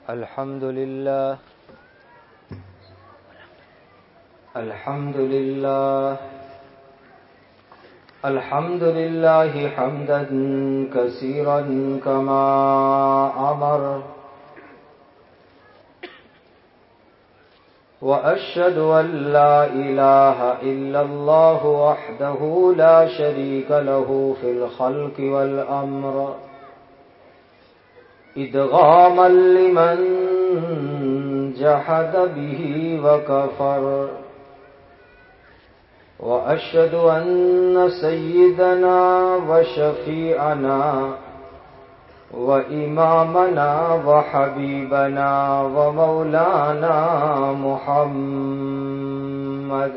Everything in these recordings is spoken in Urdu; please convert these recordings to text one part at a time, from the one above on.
الحمد لله الحمد لله الحمد لله حمدا كثيرا كما أمر وأشهد أن لا إله إلا الله وحده لا شريك له في الخلق والأمر إدغاما لمن جحد به وكفر وأشهد أن سيدنا وشفيعنا وإمامنا وحبيبنا ومولانا محمد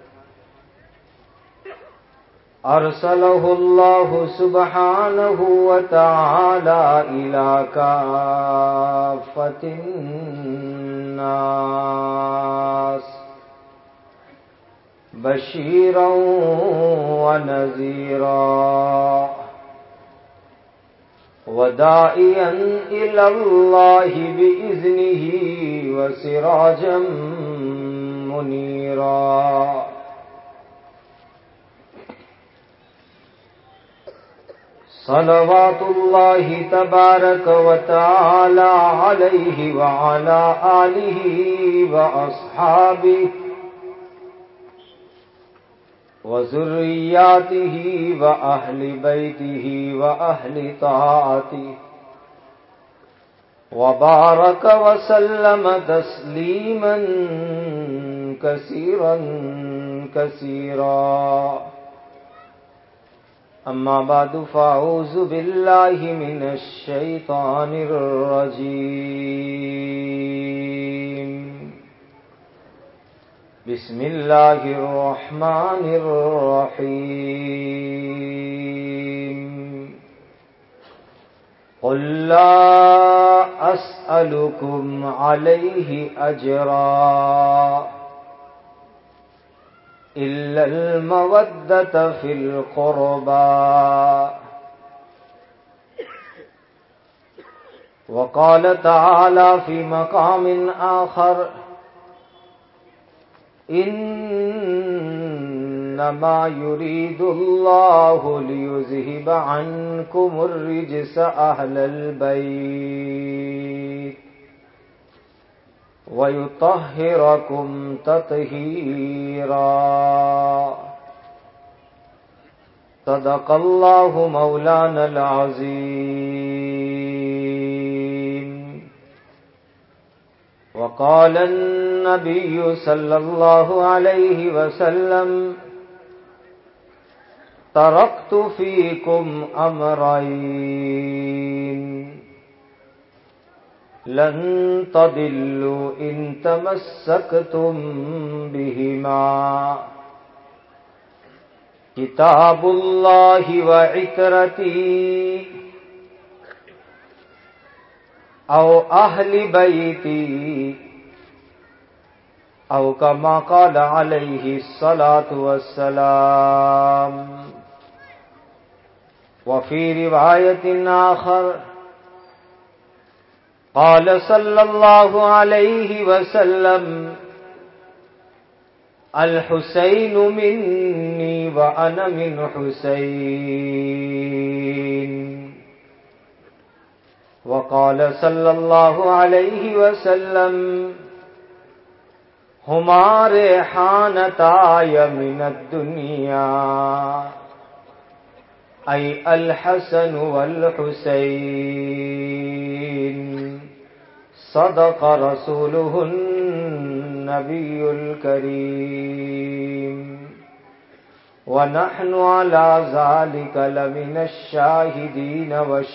أرسله الله سبحانه وتعالى إلى كافة الناس بشيرا ونذيرا وداعيا إلى الله بإذنه وسراجا منيرا صلوات الله تبارك وتعالى عليه وعلى آله وأصحابه وذرياته وأهل بيته وأهل طاعته وبارك وسلم تسليما كثيرا كثيرا أما بعد فأعوذ بالله من الشيطان الرجيم بسم الله الرحمن الرحيم قل لا أسألكم عليه أجرا إلا المودة في القربى وقال تعالى في مقام آخر إنما يريد الله ليذهب عنكم الرجس أهل البيت ويطهركم تطهيرا صدق الله مولانا العظيم. وقال النبي صلى الله عليه وسلم تركت فيكم أمرين لن تضلوا إن تمسكتم بهما كتاب الله وعترتي أو أهل بيتي أو كما قال عليه الصلاة والسلام. وفي رواية آخر قال صلى الله عليه وسلم الحسين مني وأنا من حسين. وقال صلى الله عليه وسلم هما ریحانتای من الدنیا أي الحسن والحسين. صدق رسوله النبي الكريم ونحن على ذلك لمن الشاهدين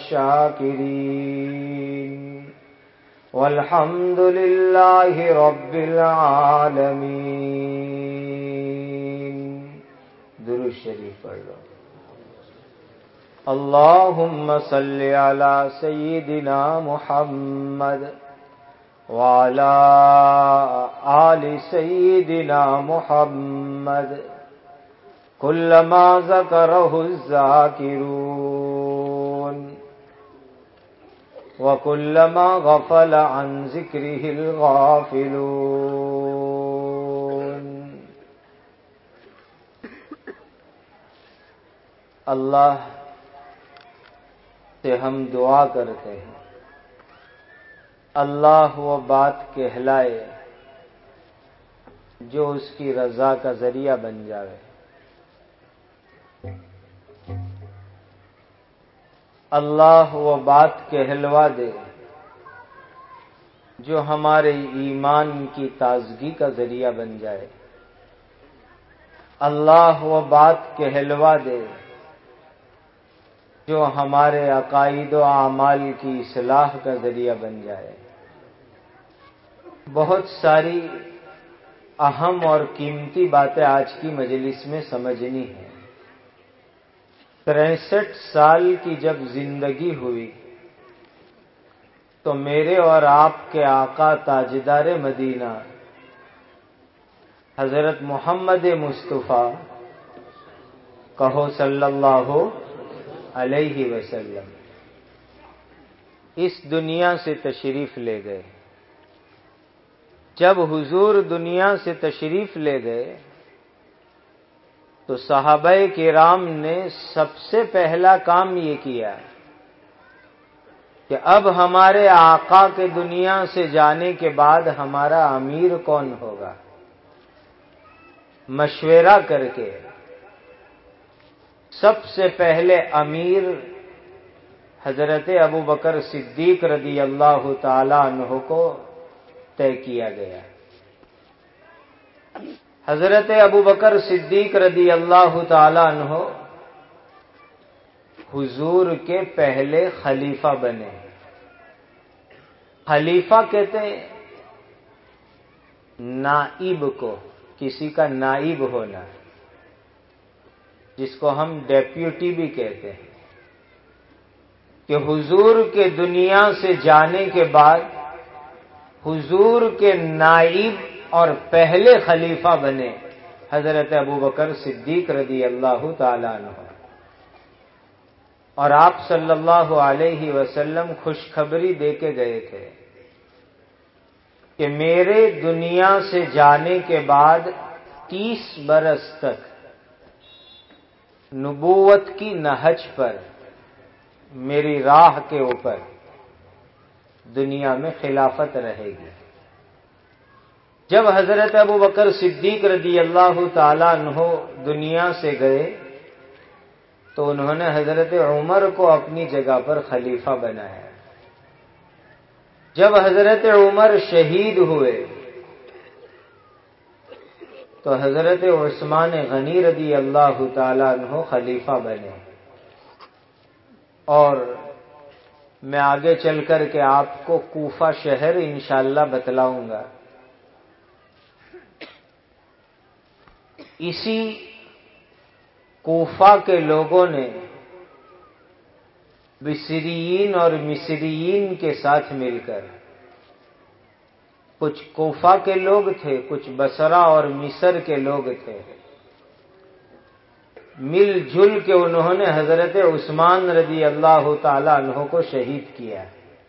والشاكرين والحمد لله رب العالمين. درود شریف پڑھ لو. اللهم صل على سيدنا محمد وعلى آل سيدنا محمد كلما ذكره الذاكرون وَكُلَّمَا غَفَلَ عَن ذِكْرِهِ الْغَافِلُونَ۔ اللہ سے ہم دعا کرتے ہیں اللہ وہ بات کہلائے جو اس کی رضا کا ذریعہ بن جاوے، اللہ وہ بات کہلوا دے جو ہمارے ایمان کی تازگی کا ذریعہ بن جائے، اللہ وہ بات کہلوا دے جو ہمارے عقائد و اعمال کی اصلاح کا ذریعہ بن جائے۔ بہت ساری اہم اور قیمتی باتیں آج کی مجلس میں سمجھنی ہیں۔ 63 سال کی جب زندگی ہوئی تو میرے اور آپ کے آقا تاجدار مدینہ حضرت محمد مصطفیٰ کہو صلی اللہ علیہ وسلم اس دنیا سے تشریف لے گئے۔ جب حضور دنیا سے تشریف لے گئے تو صحابہ کرام نے سب سے پہلا کام یہ کیا کہ اب ہمارے آقا کے دنیا سے جانے کے بعد ہمارا امیر کون ہوگا، مشورہ کر کے سب سے پہلے امیر حضرت ابوبکر صدیق رضی اللہ تعالی عنہ کو طے کیا گیا۔ حضرت ابوبکر صدیق رضی اللہ تعالی عنہ حضور کے پہلے خلیفہ بنے۔ خلیفہ کہتے ہیں نائب کو، کسی کا نائب ہونا، جس کو ہم ڈیپیوٹی بھی کہتے ہیں، کہ حضور کے دنیا سے جانے کے بعد حضور کے نائب اور پہلے خلیفہ بنے حضرت ابوبکر صدیق رضی اللہ تعالی عنہ، اور آپ صلی اللہ علیہ وسلم خوشخبری دے کے گئے تھے کہ میرے دنیا سے جانے کے بعد 30 برس تک نبوت کی نہج پر میری راہ کے اوپر دنیا میں خلافت رہے گی۔ جب حضرت ابوبکر صدیق رضی اللہ تعالی عنہ دنیا سے گئے تو انہوں نے حضرت عمر کو اپنی جگہ پر خلیفہ بنایا۔ جب حضرت عمر شہید ہوئے تو حضرت عثمان غنی رضی اللہ تعالی عنہ خلیفہ بنے، اور میں آگے چل کر کے آپ کو کوفہ شہر انشاءاللہ بتلاؤں گا۔ اسی کوفہ کے لوگوں نے بصریین اور مصریین کے ساتھ مل کر، کچھ کوفہ کے لوگ تھے، کچھ بصرہ اور مصر کے لوگ تھے، مل جل کے انہوں نے حضرت عثمان رضی اللہ تعالی عنہ کو شہید کیا،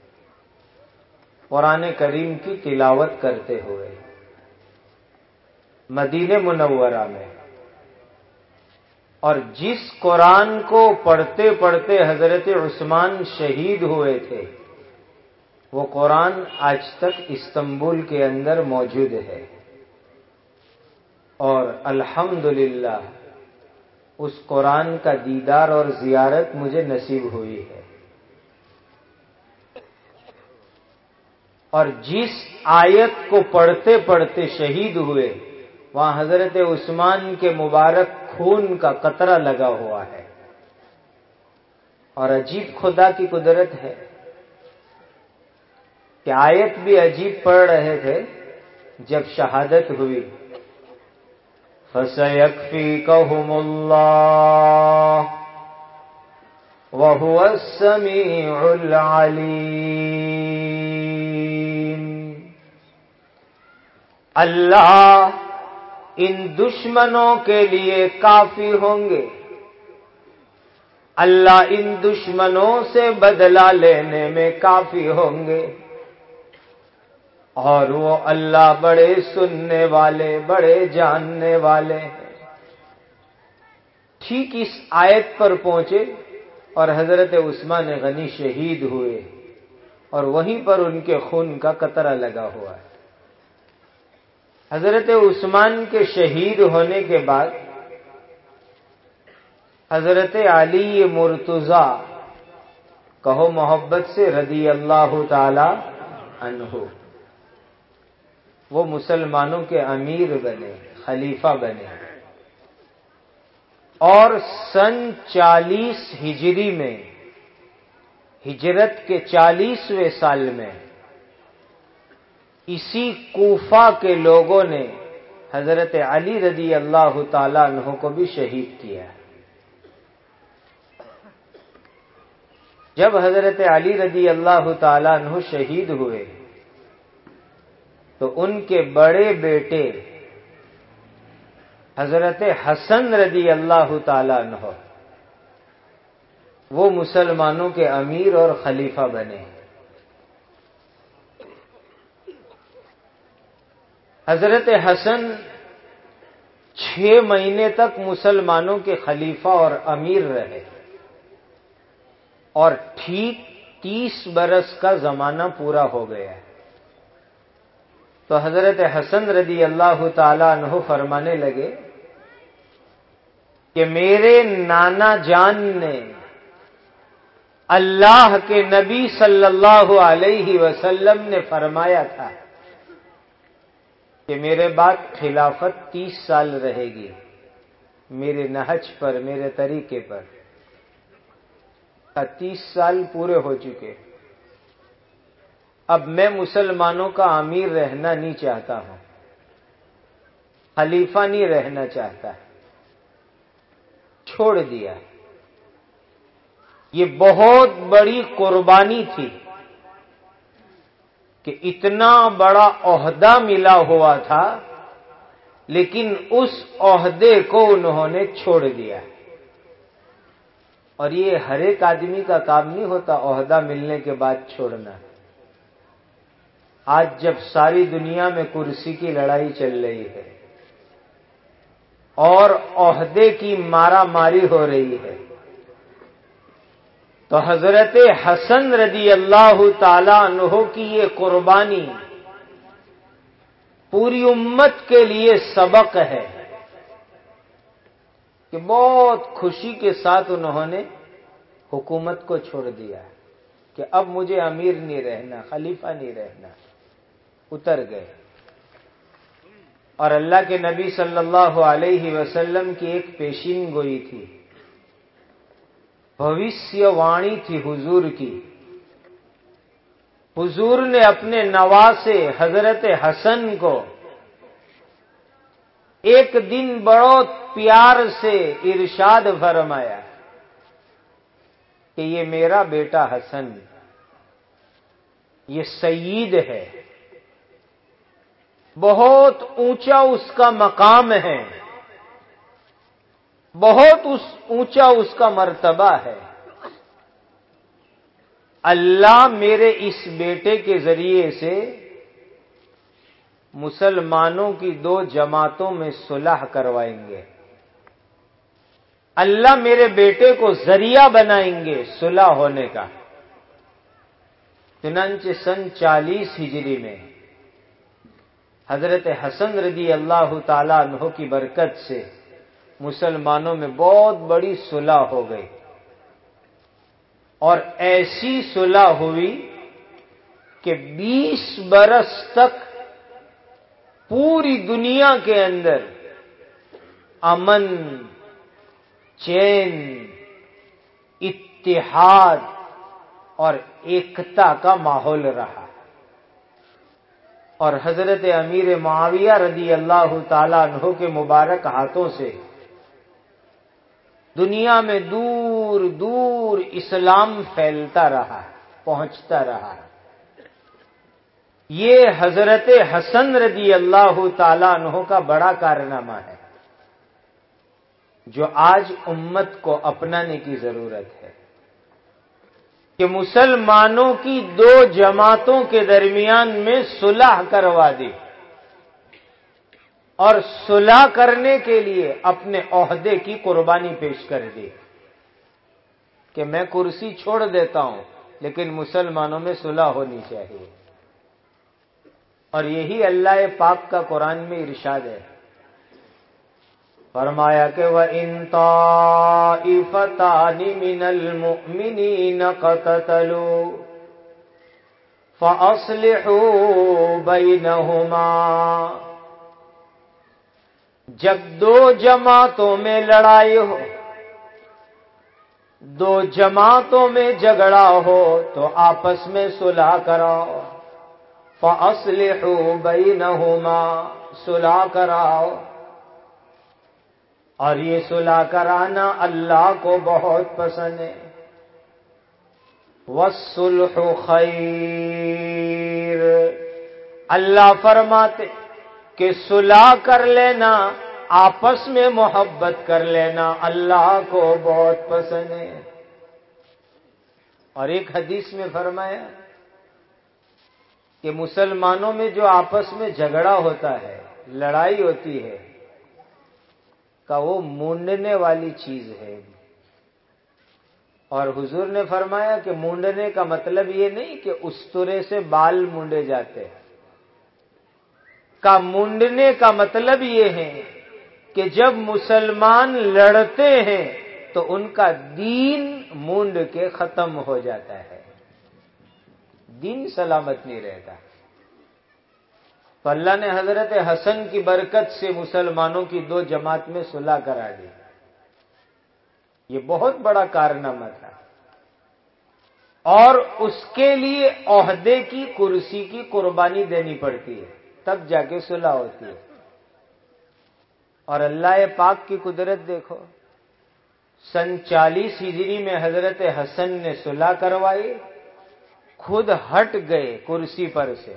قرآن کریم کی تلاوت کرتے ہوئے مدینہ منورہ میں۔ اور جس قرآن کو پڑھتے پڑھتے حضرت عثمان شہید ہوئے تھے وہ قرآن آج تک استنبول کے اندر موجود ہے، اور الحمدللہ اس قرآن کا دیدار اور زیارت مجھے نصیب ہوئی ہے۔ اور جس آیت کو پڑھتے پڑھتے شہید ہوئے وہاں حضرت عثمان کے مبارک خون کا قطرہ لگا ہوا ہے، اور عجیب خدا کی قدرت ہے کہ آیت بھی عجیب پڑھ رہے تھے جب شہادت ہوئی، فَسَيَكْفِيكَهُمُ اللَّهُ وَهُوَ السَّمِيعُ الْعَلِيمُ۔ اللہ ان دشمنوں کے لیے کافی ہوں گے، اللہ ان دشمنوں سے بدلہ لینے میں کافی ہوں گے، اور وہ اللہ بڑے سننے والے، بڑے جاننے والے ہیں۔ ٹھیک اس آیت پر پہنچے اور حضرت عثمان غنی شہید ہوئے، اور وہیں پر ان کے خون کا قطرہ لگا ہوا ہے۔ حضرت عثمان کے شہید ہونے کے بعد حضرت علی مرتضی، کہو محبت سے رضی اللہ تعالی عنہ، وہ مسلمانوں کے امیر بنے، خلیفہ بنے، اور سن 40 ہجری میں، ہجرت کے 40ویں سال میں، اسی کوفہ کے لوگوں نے حضرت علی رضی اللہ تعالیٰ عنہ کو بھی شہید کیا۔ جب حضرت علی رضی اللہ تعالیٰ عنہ شہید ہوئے تو ان کے بڑے بیٹے حضرت حسن رضی اللہ تعالیٰ عنہ وہ مسلمانوں کے امیر اور خلیفہ بنے۔ حضرت حسن 6 مہینے تک مسلمانوں کے خلیفہ اور امیر رہے، اور ٹھیک 30 برس کا زمانہ پورا ہو گیا۔ تو حضرت حسن رضی اللہ تعالی عنہ فرمانے لگے کہ میرے نانا جان نے اللہ کے نبی صلی اللہ علیہ وسلم نے فرمایا تھا کہ میرے بعد خلافت 30 سال رہے گی، میرے نہج پر، میرے طریقے پر۔ 30 سال پورے ہو چکے، اب میں مسلمانوں کا امیر رہنا نہیں چاہتا ہوں، خلیفہ نہیں رہنا چاہتا، چھوڑ دیا۔ یہ بہت بڑی قربانی تھی کہ اتنا بڑا عہدہ ملا ہوا تھا، لیکن اس عہدے کو انہوں نے چھوڑ دیا۔ اور یہ ہر ایک آدمی کا کام نہیں ہوتا عہدہ ملنے کے بعد چھوڑنا۔ آج جب ساری دنیا میں کرسی کی لڑائی چل رہی ہے اور عہدے کی مارا ماری ہو رہی ہے، تو حضرت حسن رضی اللہ تعالی عنہ کی یہ قربانی پوری امت کے لیے سبق ہے کہ بہت خوشی کے ساتھ انہوں نے حکومت کو چھوڑ دیا کہ اب مجھے امیر نہیں رہنا، خلیفہ نہیں رہنا، اتر گئے۔ اور اللہ کے نبی صلی اللہ علیہ وسلم کی ایک پیشین گوئی تھی، بھویشیہ وانی تھی حضور کی۔ حضور نے اپنے نواسے حضرت حسن کو ایک دن بہت پیار سے ارشاد فرمایا کہ یہ میرا بیٹا حسن، یہ سید ہے، بہت اونچا اس کا مقام ہے، بہت اونچا اس کا مرتبہ ہے۔ اللہ میرے اس بیٹے کے ذریعے سے مسلمانوں کی 2 جماعتوں میں صلح کروائیں گے، اللہ میرے بیٹے کو ذریعہ بنائیں گے صلح ہونے کا۔ چنانچہ سن 40 ہجری میں حضرت حسن رضی اللہ تعالی عنہ کی برکت سے مسلمانوں میں بہت بڑی صلح ہو گئی، اور ایسی صلح ہوئی کہ 20 برس تک پوری دنیا کے اندر امن، چین، اتحاد اور ایکتا کا ماحول رہا۔ اور حضرت امیر معاویہ رضی اللہ تعالی عنہ کے مبارک ہاتھوں سے دنیا میں دور دور اسلام پھیلتا رہا، پہنچتا رہا۔ یہ حضرت حسن رضی اللہ تعالی عنہ کا بڑا کارنامہ ہے۔ جو آج امت کو اپنانے کی ضرورت ہے کہ مسلمانوں کی دو جماعتوں کے درمیان میں صلح کروا دی اور صلح کرنے کے لیے اپنے عہدے کی قربانی پیش کر دی کہ میں کرسی چھوڑ دیتا ہوں لیکن مسلمانوں میں صلح ہونی چاہیے. اور یہی اللہ پاک کا قرآن میں ارشاد ہے. فرمایا کہ وَإِن طَائِفَتَانِ مِنَ الْمُؤْمِنِينَ اقْتَتَلُوا فَأَصْلِحُوا بَيْنَهُمَا. جب دو جماعتوں میں لڑائی ہو، دو جماعتوں میں جھگڑا ہو تو آپس میں صلح کراؤ. فَأَصْلِحُوا بَيْنَهُمَا، صلح کراؤ. اور یہ صلح کرانا اللہ کو بہت پسند ہے. وَالصُّلْحُ خَيْرٌ، اللہ فرماتے کہ صلح کر لینا، آپس میں محبت کر لینا اللہ کو بہت پسند ہے. اور ایک حدیث میں فرمایا کہ مسلمانوں میں جو آپس میں جھگڑا ہوتا ہے، لڑائی ہوتی ہے، کہ وہ مونڈنے والی چیز ہے. اور حضور نے فرمایا کہ مونڈنے کا مطلب یہ نہیں کہ استرے سے بال مونڈے جاتے، کا مونڈنے کا مطلب یہ ہے کہ جب مسلمان لڑتے ہیں تو ان کا دین مونڈ کے ختم ہو جاتا ہے، دین سلامت نہیں رہتا. تو اللہ نے حضرت حسن کی برکت سے مسلمانوں کی دو جماعت میں صلح کرا دی. یہ بہت بڑا کارنامہ تھا. اور اس کے لیے عہدے کی، کرسی کی قربانی دینی پڑتی ہے، تب جا کے صلح ہوتی ہے. اور اللہ پاک کی قدرت دیکھو، 40 ہجری میں حضرت حسن نے صلح کروائی، خود ہٹ گئے کرسی پر سے.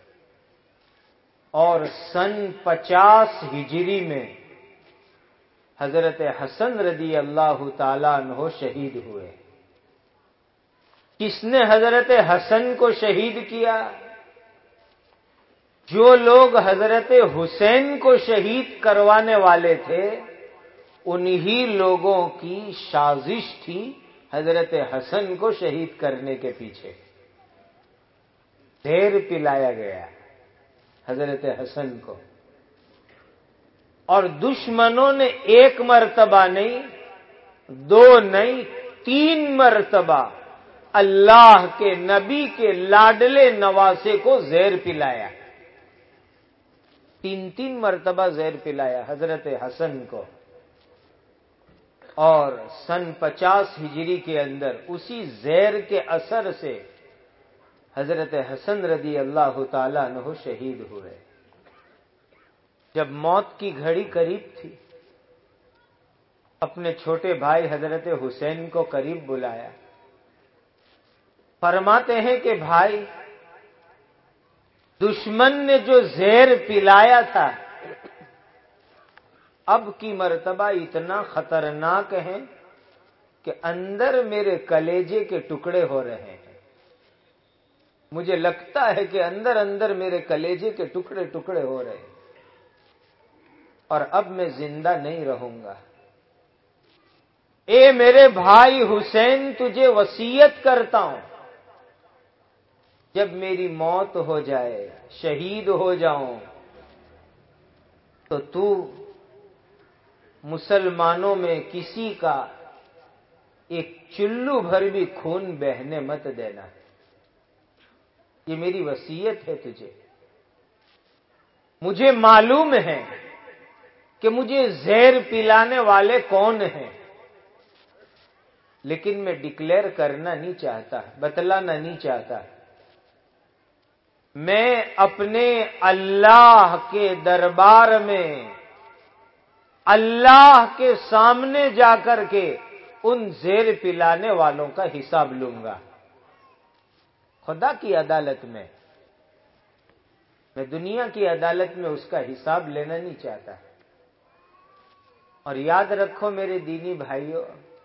اور 50 ہجری میں حضرت حسن رضی اللہ تعالیٰ عنہ شہید ہوئے. کس نے حضرت حسن کو شہید کیا؟ جو لوگ حضرت حسین کو شہید کروانے والے تھے، انہی لوگوں کی سازش تھی حضرت حسن کو شہید کرنے کے پیچھے. زہر پلایا گیا حضرت حسن کو. اور دشمنوں نے ایک مرتبہ نہیں، دو نہیں، 3 مرتبہ اللہ کے نبی کے لاڈلے نواسے کو زہر پلایا. 3 مرتبہ زہر پلایا حضرت حسن کو. اور 50 ہجری کے اندر اسی زہر کے اثر سے حضرت حسن رضی اللہ تعالیٰ عنہ شہید ہوئے. جب موت کی گھڑی قریب تھی، اپنے چھوٹے بھائی حضرت حسین کو قریب بلایا. فرماتے ہیں کہ بھائی، دشمن نے جو زہر پلایا تھا اب کی مرتبہ اتنا خطرناک ہے کہ اندر میرے کلیجے کے ٹکڑے ہو رہے ہیں. مجھے لگتا ہے کہ اندر اندر میرے کلیجے کے ٹکڑے ٹکڑے ہو رہے ہیں اور اب میں زندہ نہیں رہوں گا. اے میرے بھائی حسین، تجھے وصیت کرتا ہوں، جب میری موت ہو جائے، شہید ہو جاؤں، تو مسلمانوں میں کسی کا ایک چلو بھر بھی خون بہنے مت دینا. یہ میری وصیت ہے تجھے. مجھے معلوم ہے کہ مجھے زہر پلانے والے کون ہیں، لیکن میں ڈکلیئر کرنا نہیں چاہتا، بتلانا نہیں چاہتا. میں اپنے اللہ کے دربار میں اللہ کے سامنے جا کر کے ان زہر پلانے والوں کا حساب لوں گا. خدا کی عدالت میں دنیا کی عدالت میں اس کا حساب لینا نہیں چاہتا. اور یاد رکھو میرے دینی بھائیوں،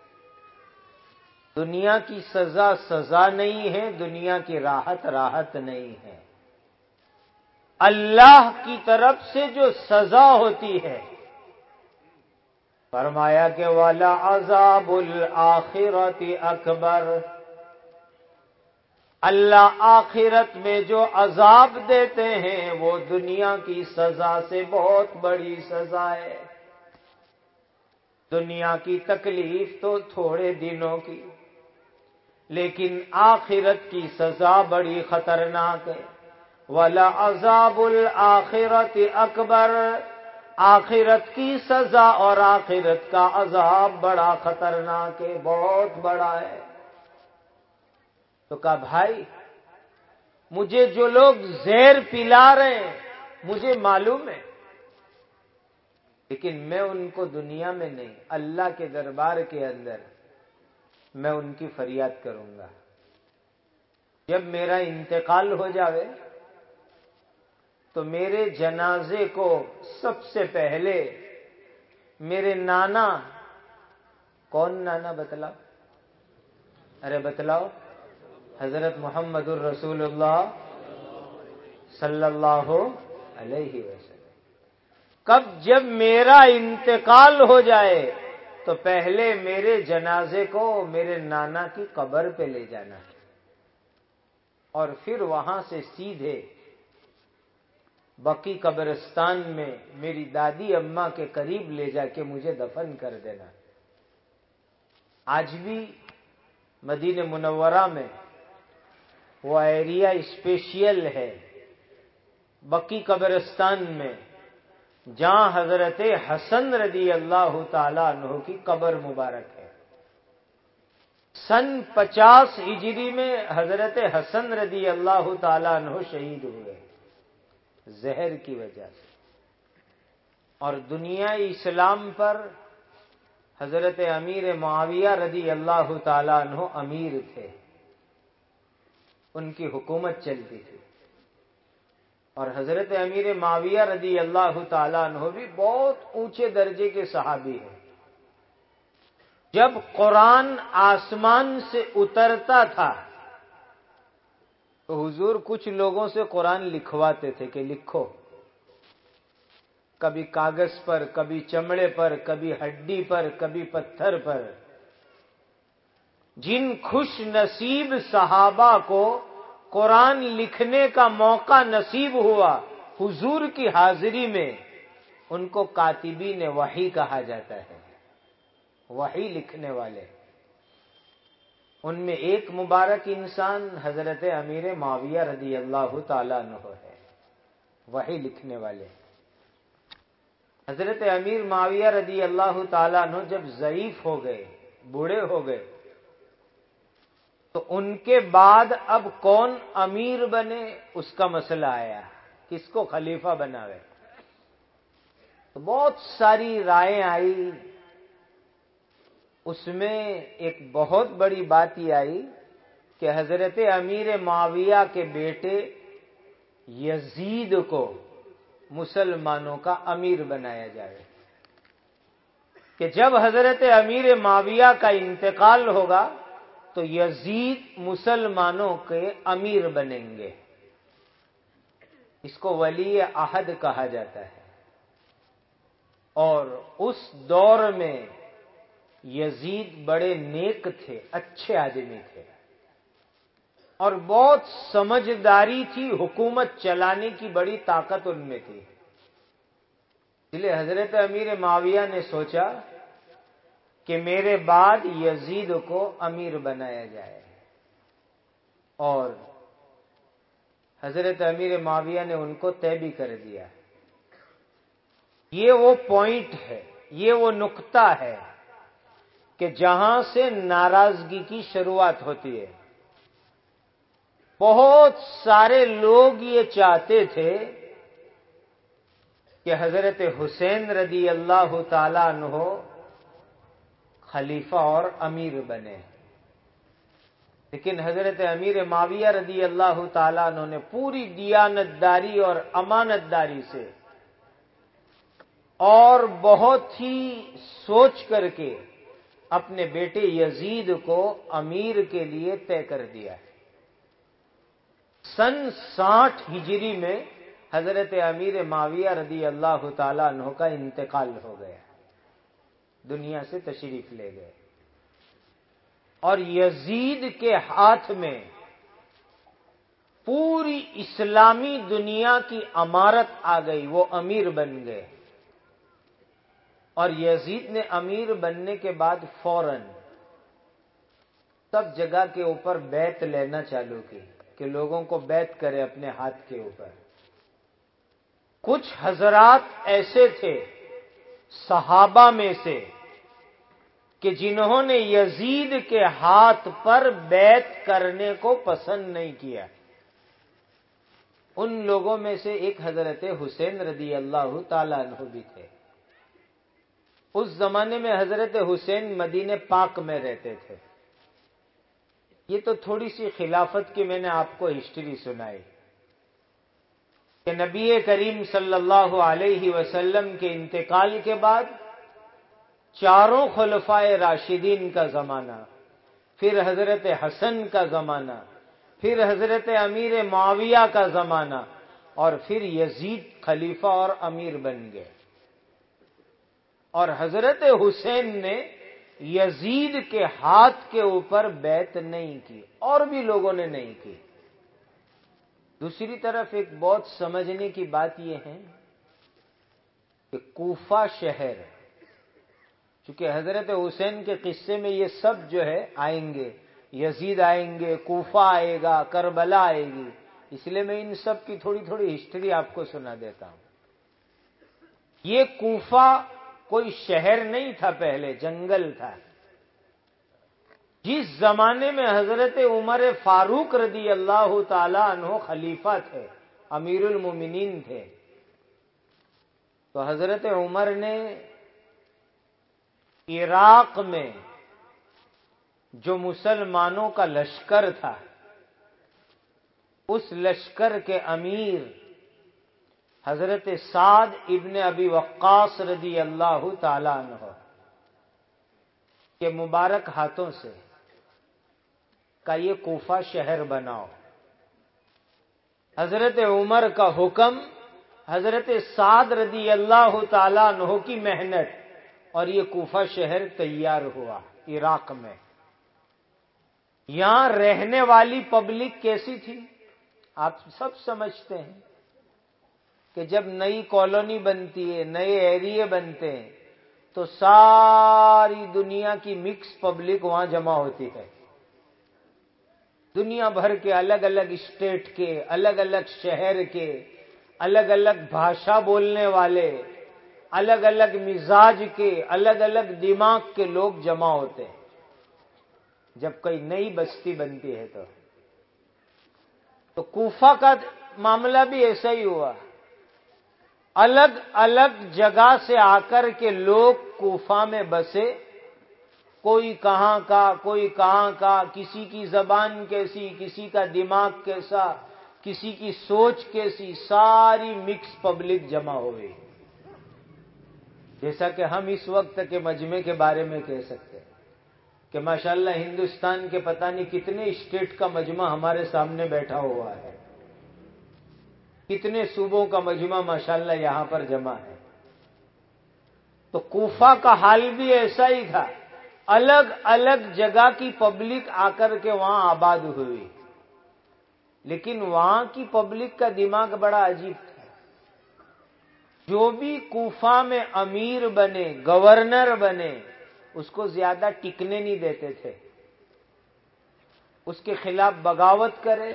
دنیا کی سزا سزا نہیں ہے، دنیا کی راحت راحت نہیں ہے۔ اللہ کی طرف سے جو سزا ہوتی ہے، فرمایا کہ وَلَعَذَابُ الْآخِرَةِ أَكْبَرُ، اللہ آخرت میں جو عذاب دیتے ہیں وہ دنیا کی سزا سے بہت بڑی سزا ہے۔ دنیا کی تکلیف تو تھوڑے دنوں کی، لیکن آخرت کی سزا بڑی خطرناک ہے۔ وَلَعَذَابُ الْآخِرَةِ أَكْبَرُ، آخرت کی سزا اور آخرت کا عذاب بڑا خطرناک ہے، بہت بڑا ہے۔ تو کہا بھائی مجھے جو لوگ زہر پلا رہے ہیں مجھے معلوم ہے، لیکن میں ان کو دنیا میں نہیں، اللہ کے دربار کے اندر میں ان کی فریاد کروں گا۔ جب میرا انتقال ہو جاوے تو میرے جنازے کو سب سے پہلے میرے نانا، کون نانا بتلاؤ؟ ارے بتلاؤ، حضرت محمد الرسول اللہ صلی اللہ علیہ وسلم۔ کب جب میرا انتقال ہو جائے تو پہلے میرے جنازے کو میرے نانا کی قبر پہ لے جانا ہے، اور پھر وہاں سے سیدھے بقی قبرستان میں میری دادی اماں کے قریب لے جا کے مجھے دفن کر دینا۔ آج بھی مدینہ منورہ میں وہ ایریا اسپیشل ہے بقی قبرستان میں، جہاں حضرت حسن رضی اللہ تعالیٰ عنہ کی قبر مبارک ہے۔ سن 50 ہجری میں حضرت حسن رضی اللہ تعالیٰ عنہ شہید ہوئے زہر کی وجہ سے، اور دنیا اسلام پر حضرت امیر معاویہ رضی اللہ تعالیٰ عنہ امیر تھے، ان کی حکومت چلتی تھی، اور حضرت امیر معاویہ رضی اللہ تعالیٰ عنہ بھی بہت اونچے درجے کے صحابی ہیں۔ جب قرآن آسمان سے اترتا تھا تو حضور کچھ لوگوں سے قرآن لکھواتے تھے کہ لکھو، کبھی کاغذ پر، کبھی چمڑے پر، کبھی ہڈی پر، کبھی پتھر پر۔ جن خوش نصیب صحابہ کو قرآن لکھنے کا موقع نصیب ہوا حضور کی حاضری میں، ان کو کاتبین وحی کہا جاتا ہے، وحی لکھنے والے۔ ان میں ایک مبارک انسان حضرت امیر معاویہ رضی اللہ تعالیٰ عنہ ہے، وحی لکھنے والے۔ حضرت امیر معاویہ رضی اللہ تعالیٰ عنہ جب ضعیف ہو گئے، بوڑھے ہو گئے، تو ان کے بعد اب کون امیر بنے اس کا مسئلہ آیا، کس کو خلیفہ بناوے۔ تو بہت ساری رائے آئی، اس میں ایک بہت بڑی بات یہ آئی کہ حضرت امیر معاویہ کے بیٹے یزید کو مسلمانوں کا امیر بنایا جائے، کہ جب حضرت امیر معاویہ کا انتقال ہوگا تو یزید مسلمانوں کے امیر بنیں گے۔ اس کو ولی عہد کہا جاتا ہے، اور اس دور میں یزید بڑے نیک تھے، اچھے آدمی تھے، اور بہت سمجھداری تھی، حکومت چلانے کی بڑی طاقت ان میں تھی۔ اس لیے حضرت امیر معاویہ نے سوچا کہ میرے بعد یزید کو امیر بنایا جائے، اور حضرت امیر معاویہ نے ان کو طے بھی کر دیا۔ یہ وہ پوائنٹ ہے، یہ وہ نقطہ ہے کہ جہاں سے ناراضگی کی شروعات ہوتی ہے۔ بہت سارے لوگ یہ چاہتے تھے کہ حضرت حسین رضی اللہ تعالیٰ عنہ خلیفہ اور امیر بنے، لیکن حضرت امیر معاویہ رضی اللہ تعالیٰ عنہ نے پوری دیانتداری اور امانت داری سے اور بہت ہی سوچ کر کے اپنے بیٹے یزید کو امیر کے لیے طے کر دیا ہے۔ سن 60 ہجری میں حضرت امیر معاویہ رضی اللہ تعالیٰ عنہ کا انتقال ہو گیا، دنیا سے تشریف لے گئے، اور یزید کے ہاتھ میں پوری اسلامی دنیا کی امارت آ گئی، وہ امیر بن گئے۔ اور یزید نے امیر بننے کے بعد فوراً سب جگہ کے اوپر بیعت لینا چالو کی کہ لوگوں کو بیعت کرے اپنے ہاتھ کے اوپر۔ کچھ حضرات ایسے تھے صحابہ میں سے کہ جنہوں نے یزید کے ہاتھ پر بیعت کرنے کو پسند نہیں کیا۔ ان لوگوں میں سے ایک حضرت حسین رضی اللہ تعالیٰ عنہ بھی تھے۔ اس زمانے میں حضرت حسین مدینہ پاک میں رہتے تھے۔ یہ تو تھوڑی سی خلافت کی میں نے آپ کو ہسٹری سنائی کہ نبی کریم صلی اللہ علیہ وسلم کے انتقال کے بعد چاروں خلفائے راشدین کا زمانہ، پھر حضرت حسن کا زمانہ، پھر حضرت امیر معاویہ کا زمانہ، اور پھر یزید خلیفہ اور امیر بن گئے۔ اور حضرت حسین نے یزید کے ہاتھ کے اوپر بیعت نہیں کی، اور بھی لوگوں نے نہیں کی۔ دوسری طرف ایک بہت سمجھنے کی بات یہ ہے کہ کوفہ شہر، چونکہ حضرت حسین کے قصے میں یہ سب جو ہے آئیں گے، یزید آئیں گے، کوفہ آئے گا، کربلا آئے گی، اس لیے میں ان سب کی تھوڑی تھوڑی ہسٹری آپ کو سنا دیتا ہوں۔ یہ کوفہ کوئی شہر نہیں تھا، پہلے جنگل تھا۔ جس زمانے میں حضرت عمر فاروق رضی اللہ تعالی عنہ خلیفہ تھے، امیر المومنین تھے، تو حضرت عمر نے عراق میں جو مسلمانوں کا لشکر تھا، اس لشکر کے امیر حضرت سعد ابن ابی وقاص رضی اللہ تعالی عنہ کے مبارک ہاتھوں سے کا یہ کوفہ شہر بناؤ۔ حضرت عمر کا حکم، حضرت سعد رضی اللہ تعالی عنہ کی محنت، اور یہ کوفہ شہر تیار ہوا عراق میں۔ یہاں رہنے والی پبلک کیسی تھی آپ سب سمجھتے ہیں کہ جب نئی کالونی بنتی ہے، نئے ایریے بنتے ہیں، تو ساری دنیا کی مکس پبلک وہاں جمع ہوتی ہے۔ دنیا بھر کے الگ الگ اسٹیٹ کے، الگ الگ شہر کے، الگ الگ بھاشا بولنے والے، الگ الگ مزاج کے، الگ الگ دماغ کے لوگ جمع ہوتے ہیں جب کوئی نئی بستی بنتی ہے۔ تو کوفہ کا معاملہ بھی ایسا ہی ہوا، الگ الگ جگہ سے آ کر کے لوگ کوفہ میں بسے، کوئی کہاں کا، کوئی کہاں کا، کسی کی زبان کیسی، کسی کا دماغ کیسا، کسی کی سوچ کیسی، ساری مکس پبلک جمع ہو گئی۔ جیسا کہ ہم اس وقت کے مجمع کے بارے میں کہہ سکتے ہیں کہ ماشاءاللہ ہندوستان کے پتہ نہیں کتنے اسٹیٹ کا مجمع ہمارے سامنے بیٹھا ہوا ہے، کتنے صوبوں کا مجمع ماشاءاللہ یہاں پر جمع ہے۔ تو کوفہ کا حال بھی ایسا ہی تھا، الگ الگ جگہ کی پبلک آ کر کے وہاں آباد ہوئی، لیکن وہاں کی پبلک کا دماغ بڑا عجیب تھا۔ جو بھی کوفہ میں امیر بنے، گورنر بنے، اس کو زیادہ ٹکنے نہیں دیتے تھے، اس کے خلاف بغاوت کرے،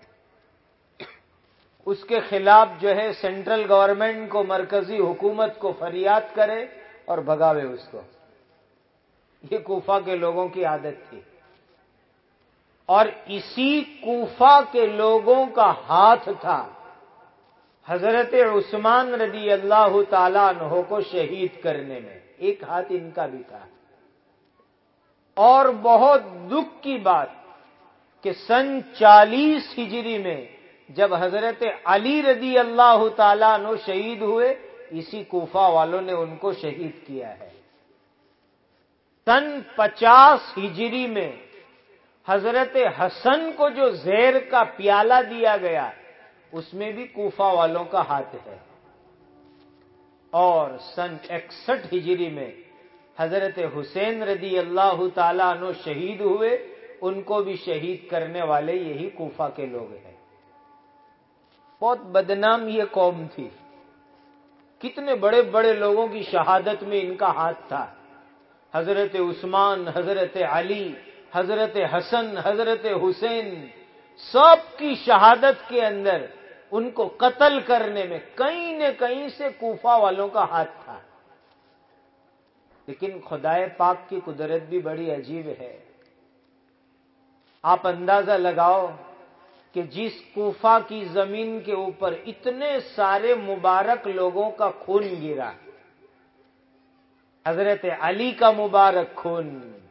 اس کے خلاف جو ہے سینٹرل گورنمنٹ کو، مرکزی حکومت کو فریاد کرے اور بھگاوے اس کو۔ یہ کوفہ کے لوگوں کی عادت تھی، اور اسی کوفہ کے لوگوں کا ہاتھ تھا حضرت عثمان رضی اللہ تعالیٰ عنہ کو شہید کرنے میں، ایک ہاتھ ان کا بھی تھا۔ اور بہت دکھ کی بات کہ سن 40 ہجری میں جب حضرت علی رضی اللہ تعالیٰ عنہ شہید ہوئے، اسی کوفہ والوں نے ان کو شہید کیا ہے۔ سن 50 ہجری میں حضرت حسن کو جو زہر کا پیالہ دیا گیا اس میں بھی کوفہ والوں کا ہاتھ ہے، اور سن 61 ہجری میں حضرت حسین رضی اللہ تعالیٰ عنہ شہید ہوئے، ان کو بھی شہید کرنے والے یہی کوفہ کے لوگ ہیں۔ بہت بدنام یہ قوم تھی، کتنے بڑے بڑے لوگوں کی شہادت میں ان کا ہاتھ تھا۔ حضرت عثمان، حضرت علی، حضرت حسن، حضرت حسین، سب کی شہادت کے اندر ان کو قتل کرنے میں کہیں نہ کہیں سے کوفہ والوں کا ہاتھ تھا۔ لیکن خدائے پاک کی قدرت بھی بڑی عجیب ہے۔ آپ اندازہ لگاؤ کہ جس کوفہ کی زمین کے اوپر اتنے سارے مبارک لوگوں کا خون گرا، حضرت علی کا مبارک خون،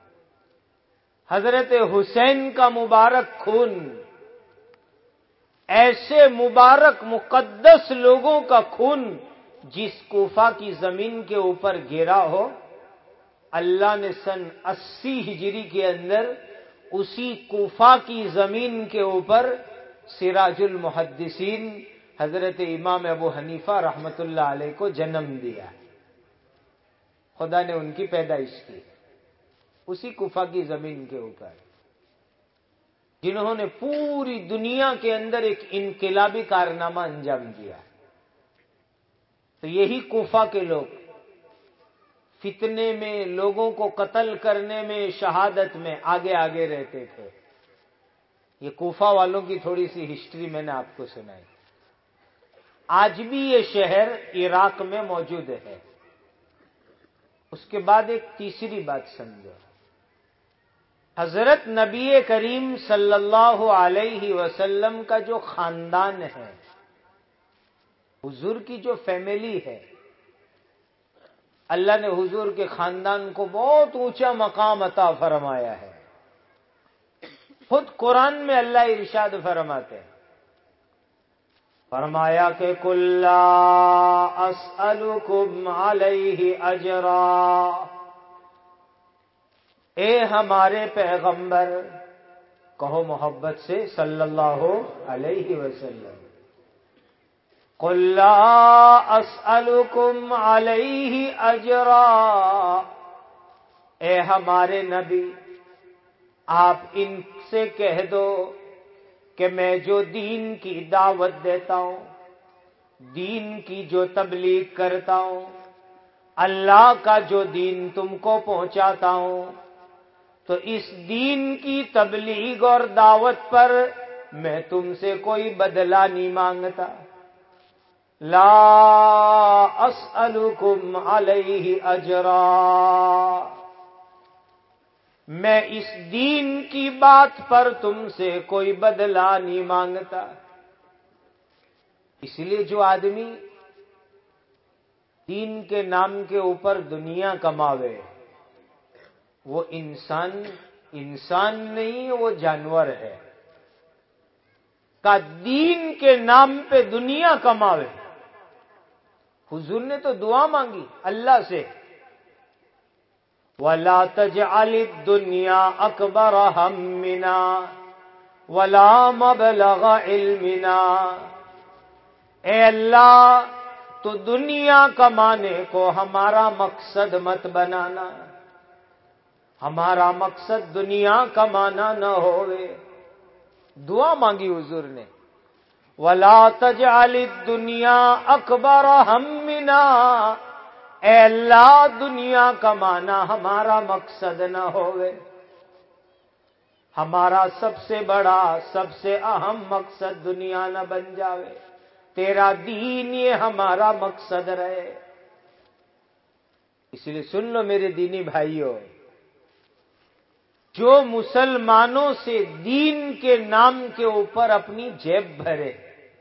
حضرت حسین کا مبارک خون، ایسے مبارک مقدس لوگوں کا خون جس کوفہ کی زمین کے اوپر گرا ہو، اللہ نے سن 80 ہجری کے اندر اسی کوفہ کی زمین کے اوپر سراج المحدثین حضرت امام ابو حنیفہ رحمت اللہ علیہ کو جنم دیا۔ خدا نے ان کی پیدائش کی اسی کوفہ کی زمین کے اوپر، جنہوں نے پوری دنیا کے اندر ایک انقلابی کارنامہ انجام دیا۔ تو یہی کوفہ کے لوگ فتنے میں، لوگوں کو قتل کرنے میں، شہادت میں آگے آگے رہتے تھے۔ یہ کوفہ والوں کی تھوڑی سی ہسٹری میں نے آپ کو سنائی۔ آج بھی یہ شہر عراق میں موجود ہے۔ اس کے بعد ایک تیسری بات سمجھو، حضرت نبی کریم صلی اللہ علیہ وسلم کا جو خاندان ہے، حضور کی جو فیملی ہے، اللہ نے حضور کے خاندان کو بہت اونچا مقام عطا فرمایا ہے۔ خود قرآن میں اللہ ارشاد فرماتے ہیں، فرمایا کہ قُل لَّا أَسْأَلُكُمْ عَلَيْهِ أَجْرًا، اے ہمارے پیغمبر کہو محبت سے صلی اللہ علیہ وسلم، قُل لَّا أَسْأَلُكُمْ عَلَيْهِ أَجْرًا، اے ہمارے نبی آپ ان سے کہہ دو کہ میں جو دین کی دعوت دیتا ہوں، دین کی جو تبلیغ کرتا ہوں، اللہ کا جو دین تم کو پہنچاتا ہوں، تو اس دین کی تبلیغ اور دعوت پر میں تم سے کوئی بدلہ نہیں مانگتا۔ لا اسألکم علیہ اجرا، میں اس دین کی بات پر تم سے کوئی بدلہ نہیں مانگتا۔ اس لیے جو آدمی دین کے نام کے اوپر دنیا کماوے وہ انسان نہیں، وہ جانور ہے۔ کا دین کے نام پہ دنیا کماوے، حضور نے تو دعا مانگی اللہ سے، وَلَا تَجْعَلِ الدُّنْيَا أَكْبَرَ هَمِّنَا وَلَا مَبْلَغَ عِلْمِنَا، اے اللہ تو دنیا کمانے کو ہمارا مقصد مت بنانا، ہمارا مقصد دنیا کمانا نہ ہوئے۔ دعا مانگی حضور نے، وَلَا تَجْعَلِ الدُّنْيَا أَكْبَرَ هَمِّنَا، اے اللہ دنیا کمانا ہمارا مقصد نہ ہوئے، ہمارا سب سے بڑا سب سے اہم مقصد دنیا نہ بن جاوے، تیرا دین یہ ہمارا مقصد رہے۔ اس لیے سن لو میرے دینی بھائیوں، جو مسلمانوں سے دین کے نام کے اوپر اپنی جیب بھرے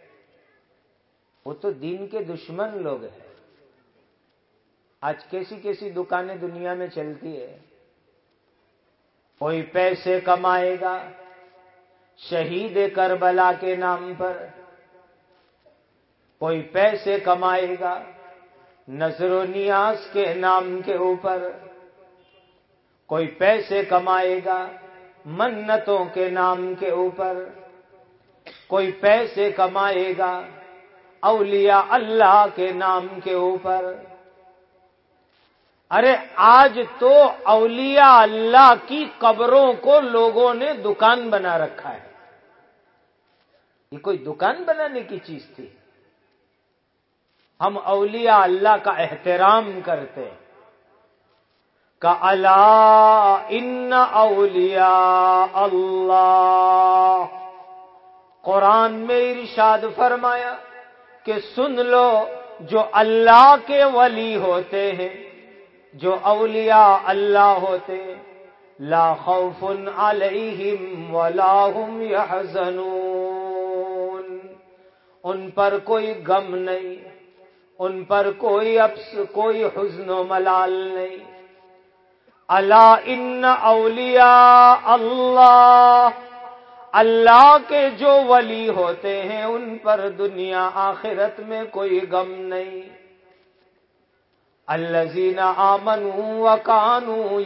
وہ تو دین کے دشمن لوگ ہیں۔ آج کیسی کیسی دکانیں دنیا میں چلتی ہے، کوئی پیسے کمائے گا شہید کربلا کے نام پر، کوئی پیسے کمائے گا نظر و نیاز کے نام کے اوپر، کوئی پیسے کمائے گا منتوں کے نام کے اوپر، کوئی پیسے کمائے گا اولیاء اللہ کے نام کے اوپر۔ ارے آج تو اولیاء اللہ کی قبروں کو لوگوں نے دکان بنا رکھا ہے۔ یہ کوئی دکان بنانے کی چیز تھی؟ ہم اولیاء اللہ کا احترام کرتے ہیں کہ الا ان اولیاء اللہ، قرآن میں ارشاد فرمایا کہ سن لو جو اللہ کے ولی ہوتے ہیں، جو اولیاء اللہ ہوتے ہیں، لا خوف علیہم ولا هم يحزنون، ان پر کوئی غم نہیں، ان پر کوئی حزن و ملال نہیں۔ الا ان اولیاء اللہ، اللہ کے جو ولی ہوتے ہیں ان پر دنیا آخرت میں کوئی غم نہیں۔ الذین آمنوا وکانوا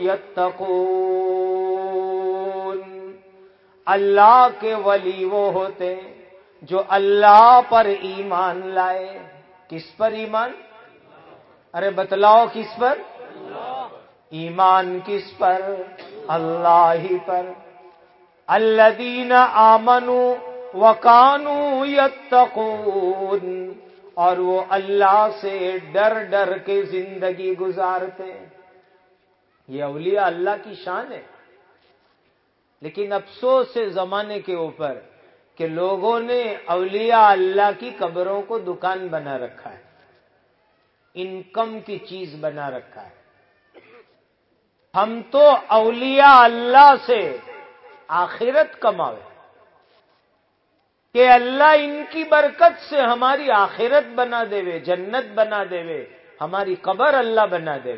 یتقون، اللہ کے ولی وہ ہوتے ہیں جو اللہ پر ایمان لائے۔ کس پر ایمان؟ ارے بتلاؤ کس پر؟ ایمان کس پر؟ اللہ ہی پر۔ الذین آمنوا وکانوا یتقون، اور وہ اللہ سے ڈر ڈر کے زندگی گزارتے ہیں۔ یہ اولیاء اللہ کی شان ہے۔ لیکن افسوس ہے زمانے کے اوپر کہ لوگوں نے اولیاء اللہ کی قبروں کو دکان بنا رکھا ہے، انکم کی چیز بنا رکھا ہے۔ ہم تو اولیاء اللہ سے آخرت کماوے کہ اللہ ان کی برکت سے ہماری آخرت بنا دے، جنت بنا دے، ہماری قبر اللہ بنا دے۔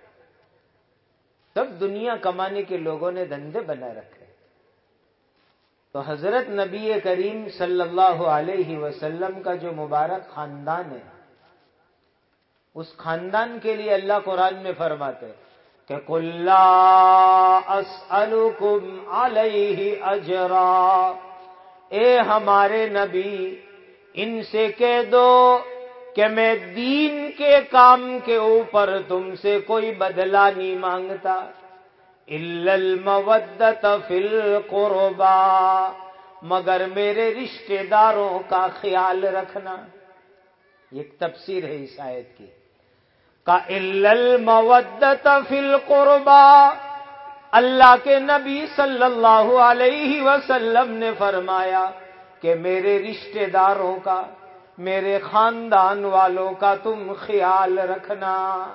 سب دنیا کمانے کے لوگوں نے دھندے بنا رکھے۔ تو حضرت نبی کریم صلی اللہ علیہ وسلم کا جو مبارک خاندان ہے، اس خاندان کے لیے اللہ قرآن میں فرماتے کہ قُل لَّا أَسْأَلُكُمْ عَلَيْهِ أَجْرًا، اے ہمارے نبی ان سے کہہ دو کہ میں دین کے کام کے اوپر تم سے کوئی بدلہ نہیں مانگتا، إِلَّا الْمَوَدَّةَ فِي الْقُرْبَى، مگر میرے رشتہ داروں کا خیال رکھنا۔ یہ ایک تفسیر ہے اس آیت کی کہ إِلَّا الْمَوَدَّةَ فِي الْقُرْبَى، اللہ کے نبی صلی اللہ علیہ وسلم نے فرمایا کہ میرے رشتہ داروں کا، میرے خاندان والوں کا تم خیال رکھنا۔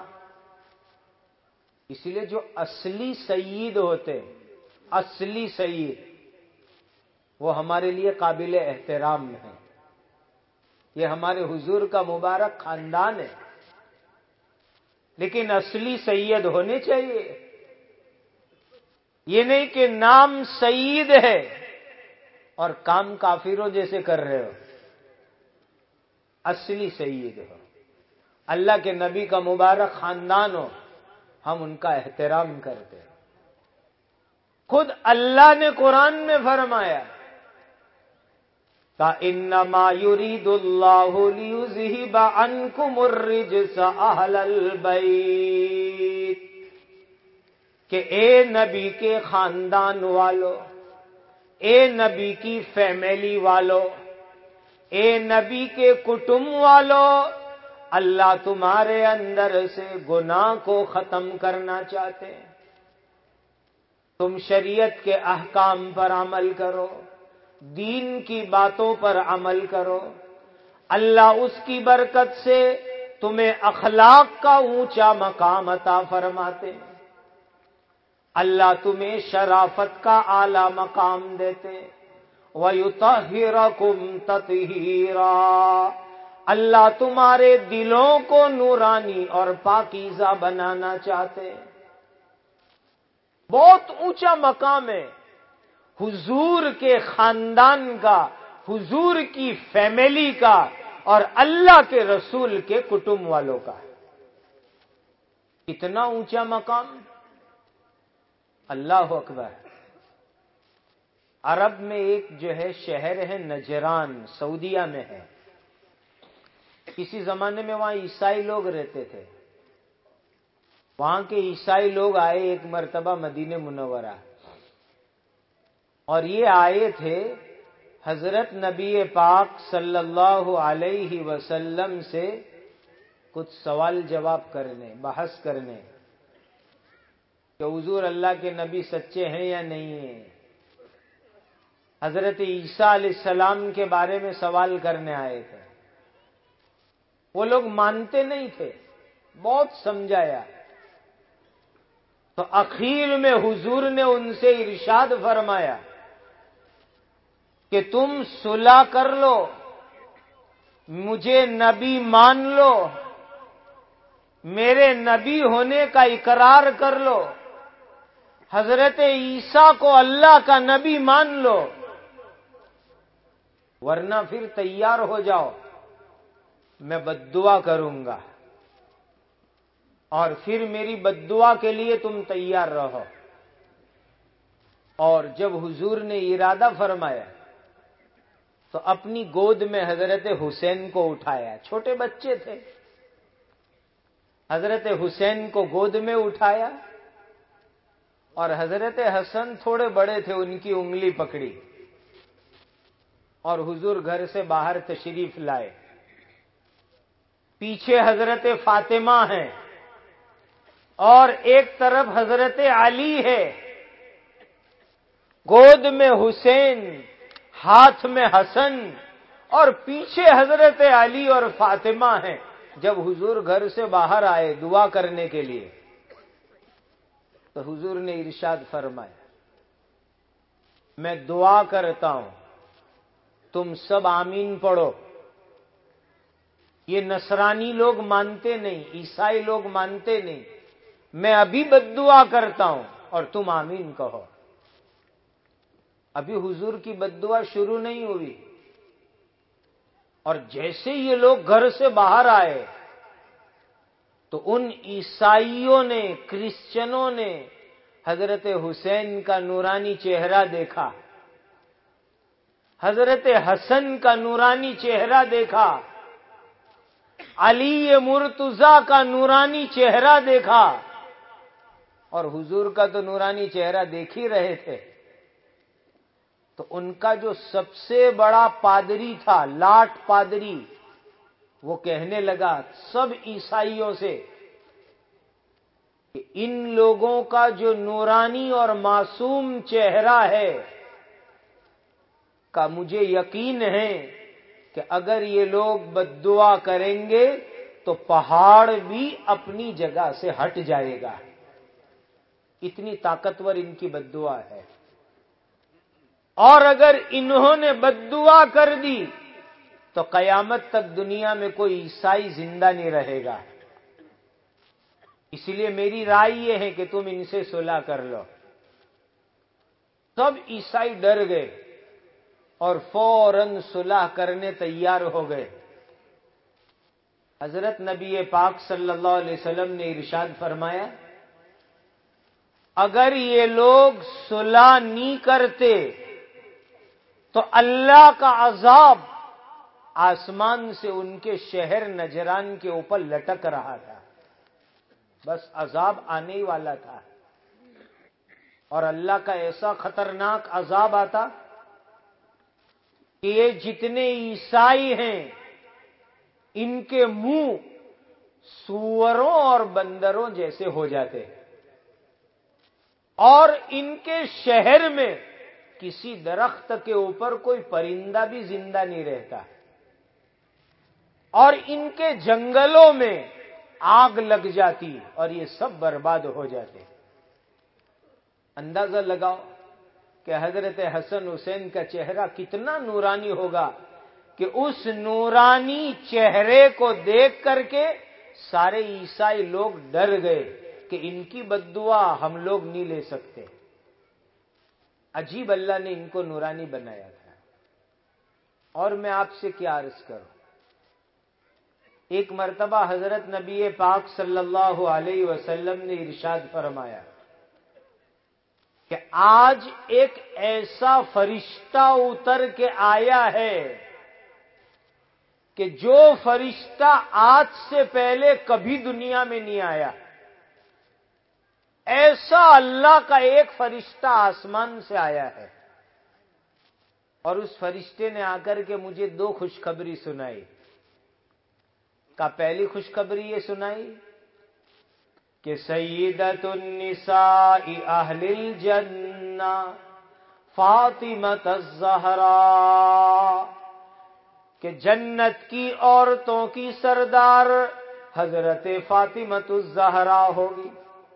اس لیے جو اصلی سید ہوتے، اصلی سید، وہ ہمارے لیے قابل احترام ہیں۔ یہ ہمارے حضور کا مبارک خاندان ہے، لیکن اصلی سید ہونے چاہیے۔ یہ نہیں کہ نام سید ہے اور کام کافروں جیسے کر رہے ہو۔ اصلی سید ہو، اللہ کے نبی کا مبارک خاندان ہو، ہم ان کا احترام کرتے ہیں۔ خود اللہ نے قرآن میں فرمایا انما یرید اللہ لیذہب عنکم الرجس اہل البیت، کہ اے نبی کے خاندان والو، اے نبی کی فیملی والو، اے نبی کے کٹم والو، اللہ تمہارے اندر سے گناہ کو ختم کرنا چاہتے ہیں۔ تم شریعت کے احکام پر عمل کرو، دین کی باتوں پر عمل کرو، اللہ اس کی برکت سے تمہیں اخلاق کا اونچا مقام عطا فرماتے ہیں، اللہ تمہیں شرافت کا اعلی مقام دیتے، وَيُطَهِّرَكُمْ تَطْهِيرًا، اللہ تمہارے دلوں کو نورانی اور پاکیزہ بنانا چاہتے ہیں۔ بہت اونچا مقام ہے حضور کے خاندان کا، حضور کی فیملی کا اور اللہ کے رسول کے کٹم والوں کا۔ اتنا اونچا مقام، اللہ اکبر۔ عرب میں ایک جو ہے شہر ہے نجران، سعودیہ میں ہے۔ کسی زمانے میں وہاں عیسائی لوگ رہتے تھے۔ وہاں کے عیسائی لوگ آئے ایک مرتبہ مدینہ منورہ، اور یہ آئے تھے حضرت نبی پاک صلی اللہ علیہ وسلم سے کچھ سوال جواب کرنے، بحث کرنے کہ حضور اللہ کے نبی سچے ہیں یا نہیں ہیں۔ حضرت عیسیٰ علیہ السلام کے بارے میں سوال کرنے آئے تھے۔ وہ لوگ مانتے نہیں تھے، بہت سمجھایا، تو اخیر میں حضور نے ان سے ارشاد فرمایا کہ تم صلح کر لو، مجھے نبی مان لو، میرے نبی ہونے کا اقرار کر لو، حضرت عیسیٰ کو اللہ کا نبی مان لو، ورنہ پھر تیار ہو جاؤ، میں بددعا کروں گا، اور پھر میری بددعا کے لیے تم تیار رہو۔ اور جب حضور نے ارادہ فرمایا تو اپنی گود میں حضرت حسین کو اٹھایا، چھوٹے بچے تھے، حضرت حسین کو گود میں اٹھایا، اور حضرت حسن تھوڑے بڑے تھے، ان کی انگلی پکڑی، اور حضور گھر سے باہر تشریف لائے۔ پیچھے حضرت فاطمہ ہیں اور ایک طرف حضرت علی ہے، گود میں حسین، ہاتھ میں حسن، اور پیچھے حضرت علی اور فاطمہ ہیں۔ جب حضور گھر سے باہر آئے دعا کرنے کے لیے تو حضور نے ارشاد فرمایا، میں دعا کرتا ہوں، تم سب آمین پڑھو۔ یہ نصرانی لوگ مانتے نہیں، عیسائی لوگ مانتے نہیں، میں ابھی بددعا کرتا ہوں اور تم آمین کہو۔ ابھی حضور کی بددعا شروع نہیں ہوئی، اور جیسے یہ لوگ گھر سے باہر آئے تو ان عیسائیوں نے، کرسچنوں نے حضرت حسین کا نورانی چہرہ دیکھا، حضرت حسن کا نورانی چہرہ دیکھا، علی مرتضیٰ کا نورانی چہرہ دیکھا، اور حضور کا تو نورانی چہرہ دیکھ ہی رہے تھے۔ تو ان کا جو سب سے بڑا پادری تھا، لاٹ پادری، وہ کہنے لگا سب عیسائیوں سے کہ ان لوگوں کا جو نورانی اور معصوم چہرہ ہے کا مجھے یقین ہے کہ اگر یہ لوگ بددعا کریں گے تو پہاڑ بھی اپنی جگہ سے ہٹ جائے گا، اتنی طاقتور ان کی بددعا ہے۔ اور اگر انہوں نے بددعا کر دی تو قیامت تک دنیا میں کوئی عیسائی زندہ نہیں رہے گا، اس لیے میری رائے یہ ہے کہ تم ان سے صلح کر لو۔ سب عیسائی ڈر گئے اور فوراً صلح کرنے تیار ہو گئے۔ حضرت نبی پاک صلی اللہ علیہ وسلم نے ارشاد فرمایا، اگر یہ لوگ صلح نہیں کرتے تو اللہ کا عذاب آسمان سے ان کے شہر نجران کے اوپر لٹک رہا تھا، بس عذاب آنے ہی والا تھا، اور اللہ کا ایسا خطرناک عذاب آتا کہ یہ جتنے عیسائی ہیں ان کے منہ سوروں اور بندروں جیسے ہو جاتے، اور ان کے شہر میں کسی درخت کے اوپر کوئی پرندہ بھی زندہ نہیں رہتا، اور ان کے جنگلوں میں آگ لگ جاتی اور یہ سب برباد ہو جاتے۔ اندازہ لگاؤ کہ حضرت حسن حسین کا چہرہ کتنا نورانی ہوگا کہ اس نورانی چہرے کو دیکھ کر کے سارے عیسائی لوگ ڈر گئے کہ ان کی بددعا ہم لوگ نہیں لے سکتے۔ عجیب اللہ نے ان کو نورانی بنایا تھا۔ اور میں آپ سے کیا عرض کروں، ایک مرتبہ حضرت نبی پاک صلی اللہ علیہ وسلم نے ارشاد فرمایا کہ آج ایک ایسا فرشتہ اتر کے آیا ہے کہ جو فرشتہ آج سے پہلے کبھی دنیا میں نہیں آیا. ایسا اللہ کا ایک فرشتہ آسمان سے آیا ہے. اور اس فرشتے نے آ کر کے مجھے 2 خوشخبری سنائی. کا پہلی خوشخبری یہ سنائی کہ سیدۃ النساء اہل الجنہ فاطمہ الزہراء، کہ جنت کی عورتوں کی سردار حضرت فاطمہ الزہراء ہوگی.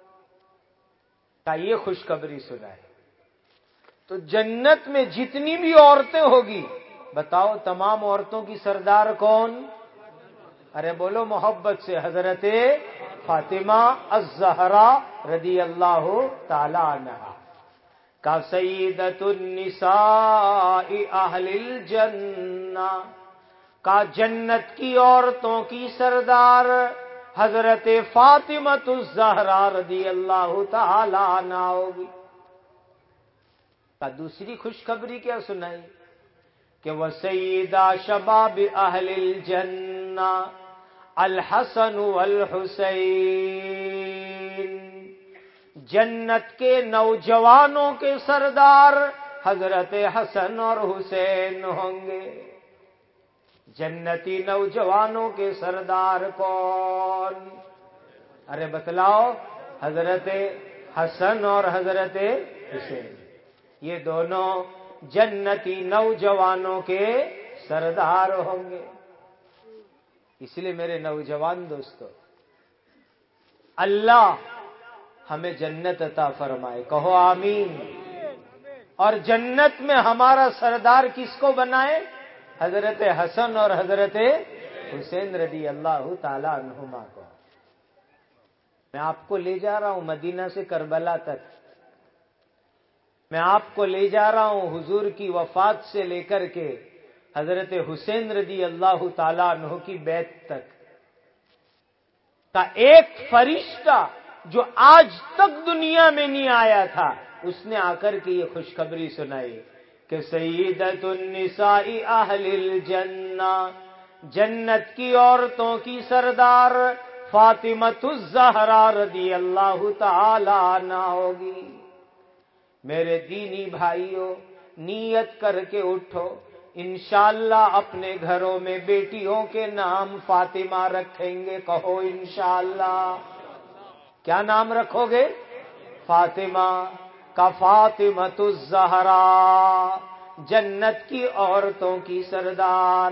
کا یہ خوشخبری سنائی. تو جنت میں جتنی بھی عورتیں ہوگی، بتاؤ تمام عورتوں کی سردار کون؟ ارے بولو محبت سے، حضرت فاطمہ الزہراء رضی اللہ تعالی عنہا. کا سیدۃ النساء اہل الجنہ، کا جنت کی عورتوں کی سردار حضرت فاطمہ الزہراء رضی اللہ تعالی عنہا ہوگی. کا دوسری خوشخبری کیا سنائی کہ وہ سیدہ شباب اہل الجنہ الحسن والحسین، جنت کے نوجوانوں کے سردار حضرت حسن اور حسین ہوں گے. جنتی نوجوانوں کے سردار کون؟ ارے بتلاؤ. حضرت حسن اور حضرت حسین، یہ دونوں جنتی نوجوانوں کے سردار ہوں گے. اس لیے میرے نوجوان دوستو، اللہ ہمیں جنت عطا فرمائے، کہو آمین. اور جنت میں ہمارا سردار کس کو بنائے؟ حضرت حسن اور حضرت حسین رضی اللہ تعالی عنہما کو. میں آپ کو لے جا رہا ہوں مدینہ سے کربلا تک. میں آپ کو لے جا رہا ہوں حضور کی وفات سے لے کر کے حضرت حسین رضی اللہ تعالی عنہ کی بیعت تک. کا ایک فرشتہ جو آج تک دنیا میں نہیں آیا تھا، اس نے آ کر کے یہ خوشخبری سنائی کہ سیدۃ النساء اہل الجنہ، جنت کی عورتوں کی سردار فاطمہ الزہراء رضی اللہ تعالی عنہا ہوگی. میرے دینی بھائیوں، نیت کر کے اٹھو، انشاءاللہ اپنے گھروں میں بیٹیوں کے نام فاطمہ رکھیں گے. کہو انشاءاللہ. کیا نام رکھو گے؟ فاطمہ. کا فاطمہ الزہراء، جنت کی عورتوں کی سردار.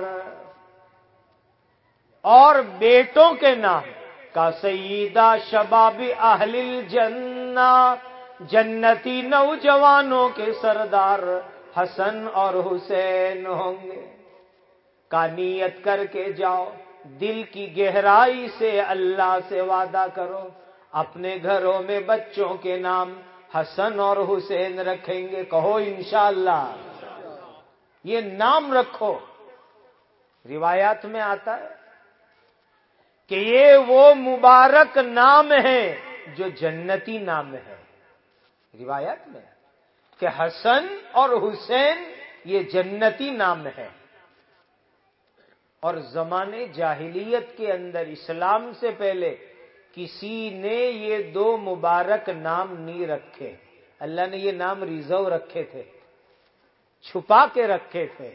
اور بیٹوں کے نام کا سیدہ شباب اہل الجنہ، جنتی نوجوانوں کے سردار حسن اور حسین ہوں گے. کا نیت کر کے جاؤ، دل کی گہرائی سے اللہ سے وعدہ کرو، اپنے گھروں میں بچوں کے نام حسن اور حسین رکھیں گے. کہو انشاءاللہ. یہ نام رکھو. روایات میں آتا ہے کہ یہ وہ مبارک نام ہے جو جنتی نام ہے. روایات میں کہ حسن اور حسین یہ جنتی نام ہے. اور زمانے جاہلیت کے اندر، اسلام سے پہلے کسی نے یہ 2 مبارک نام نہیں رکھے. اللہ نے یہ نام ریزرو رکھے تھے، چھپا کے رکھے تھے.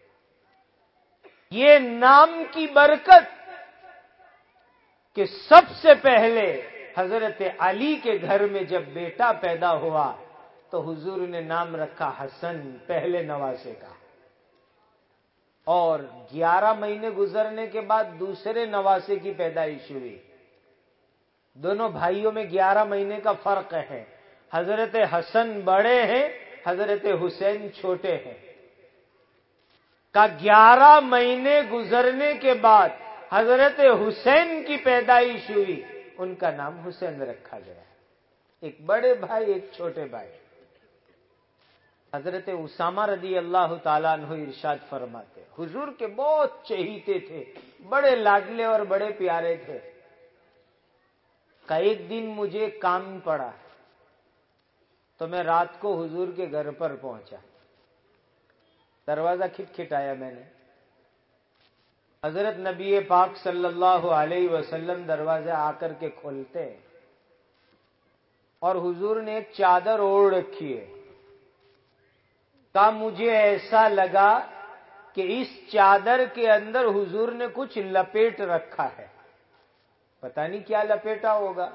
یہ نام کی برکت کہ سب سے پہلے حضرت علی کے گھر میں جب بیٹا پیدا ہوا تو حضور نے نام رکھا حسن، پہلے نواسے کا. اور 11 مہینے گزرنے کے بعد دوسرے نواسے کی پیدائش ہوئی. دونوں بھائیوں میں 11 مہینے کا فرق ہے. حضرت حسن بڑے ہیں، حضرت حسین چھوٹے ہیں. کا 11 مہینے گزرنے کے بعد حضرت حسین کی پیدائش ہوئی، ان کا نام حسین رکھا گیا. ایک بڑے بھائی، ایک چھوٹے بھائی. حضرت اسامہ رضی اللہ تعالیٰ عنہ ارشاد فرماتے، حضور کے بہت چہیتے تھے، بڑے لاڈلے اور بڑے پیارے تھے، کہ ایک دن مجھے کام پڑا تو میں رات کو حضور کے گھر پر پہنچا، دروازہ کھٹکھٹایا میں نے، حضرت نبی پاک صلی اللہ علیہ وسلم دروازہ آ کر کے کھولتے اور حضور نے ایک چادر اوڑھ رکھی ہے، کہ مجھے ایسا لگا کہ اس چادر کے اندر حضور نے کچھ لپیٹ رکھا ہے، پتہ نہیں کیا لپیٹا ہوگا،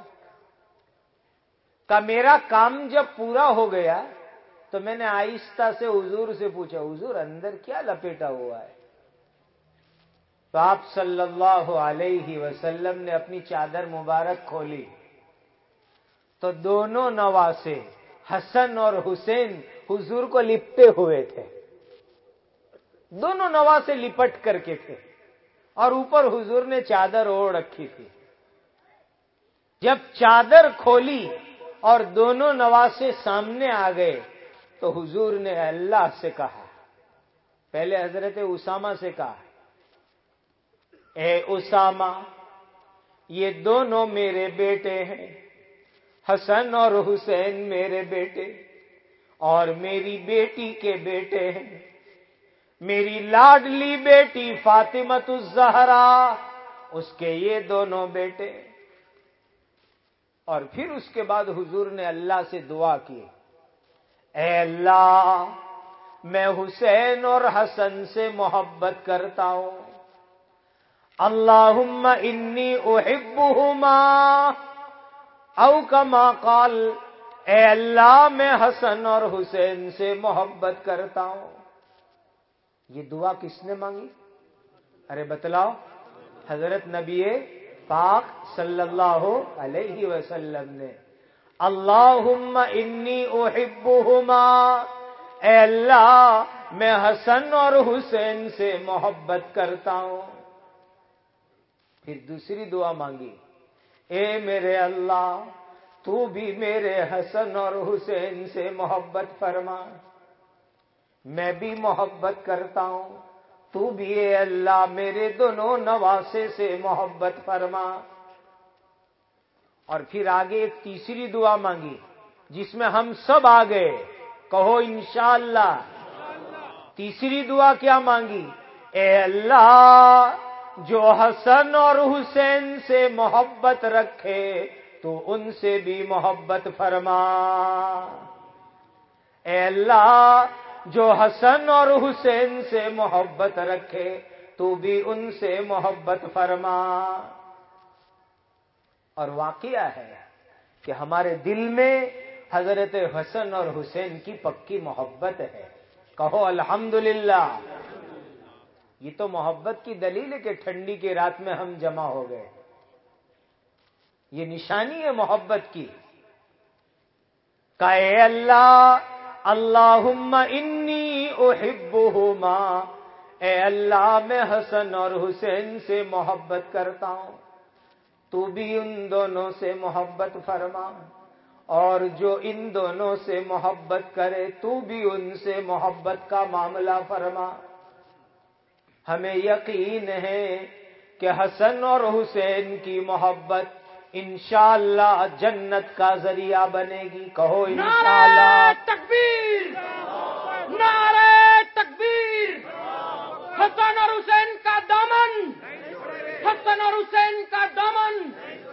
کہ میرا کام جب پورا ہو گیا تو میں نے آہستہ سے حضور سے پوچھا، حضور اندر کیا لپیٹا ہوا ہے؟ تو آپ صلی اللہ علیہ وسلم نے اپنی چادر مبارک کھولی تو دونوں نواسے حسن اور حسین حضور کو لپٹے ہوئے تھے، دونوں نواسے لپٹ کر کے تھے اور اوپر حضور نے چادر اوڑھ رکھی تھی۔ جب چادر کھولی اور دونوں نواسے سامنے آ گئے تو حضور نے اللہ سے کہا، پہلے حضرت اسامہ سے کہا، اے اسامہ، یہ دونوں میرے بیٹے ہیں، حسن اور حسین میرے بیٹے اور میری بیٹی کے بیٹے ہیں، میری لاڈلی بیٹی فاطمۃ الزہرا، اس کے یہ دونوں بیٹے۔ اور پھر اس کے بعد حضور نے اللہ سے دعا کی، اے اللہ، میں حسین اور حسن سے محبت کرتا ہوں، اللہم انی احبہما، او کما قال، اے اللہ میں حسن اور حسین سے محبت کرتا ہوں۔ یہ دعا کس نے مانگی؟ ارے بتلاؤ، حضرت نبی پاک صلی اللہ علیہ وسلم نے، اللہم انی احبہما، اے اللہ میں حسن اور حسین سے محبت کرتا ہوں۔ پھر دوسری دعا مانگی، اے میرے اللہ، تو بھی میرے حسن اور حسین سے محبت فرما، میں بھی محبت کرتا ہوں، تو بھی اے اللہ میرے دونوں نواسے سے محبت فرما۔ اور پھر آگے ایک تیسری دعا مانگی جس میں ہم سب آ گئے، کہو انشاءاللہ۔ تیسری دعا کیا مانگی؟ اے اللہ، جو حسن اور حسین سے محبت رکھے تو ان سے بھی محبت فرما۔ اے اللہ، جو حسن اور حسین سے محبت رکھے تو بھی ان سے محبت فرما۔ اور واقعہ ہے کہ ہمارے دل میں حضرت حسن اور حسین کی پکی محبت ہے، کہو الحمدللہ۔ یہ تو محبت کی دلیل ہے کہ ٹھنڈی کی رات میں ہم جمع ہو گئے، یہ نشانی ہے محبت کی، کہ اے اللہ، اللہم انی احبہما، اے اللہ میں حسن اور حسین سے محبت کرتا ہوں، تو بھی ان دونوں سے محبت فرما، اور جو ان دونوں سے محبت کرے تو بھی ان سے محبت کا معاملہ فرما۔ ہمیں یقین ہے کہ حسن اور حسین کی محبت انشاءاللہ جنت کا ذریعہ بنے گی، کہو انشاءاللہ۔ نعرہ تکبیر، نعرہ تکبیر، حسن اور حسین کا دامن، حسن اور حسین کا دامن۔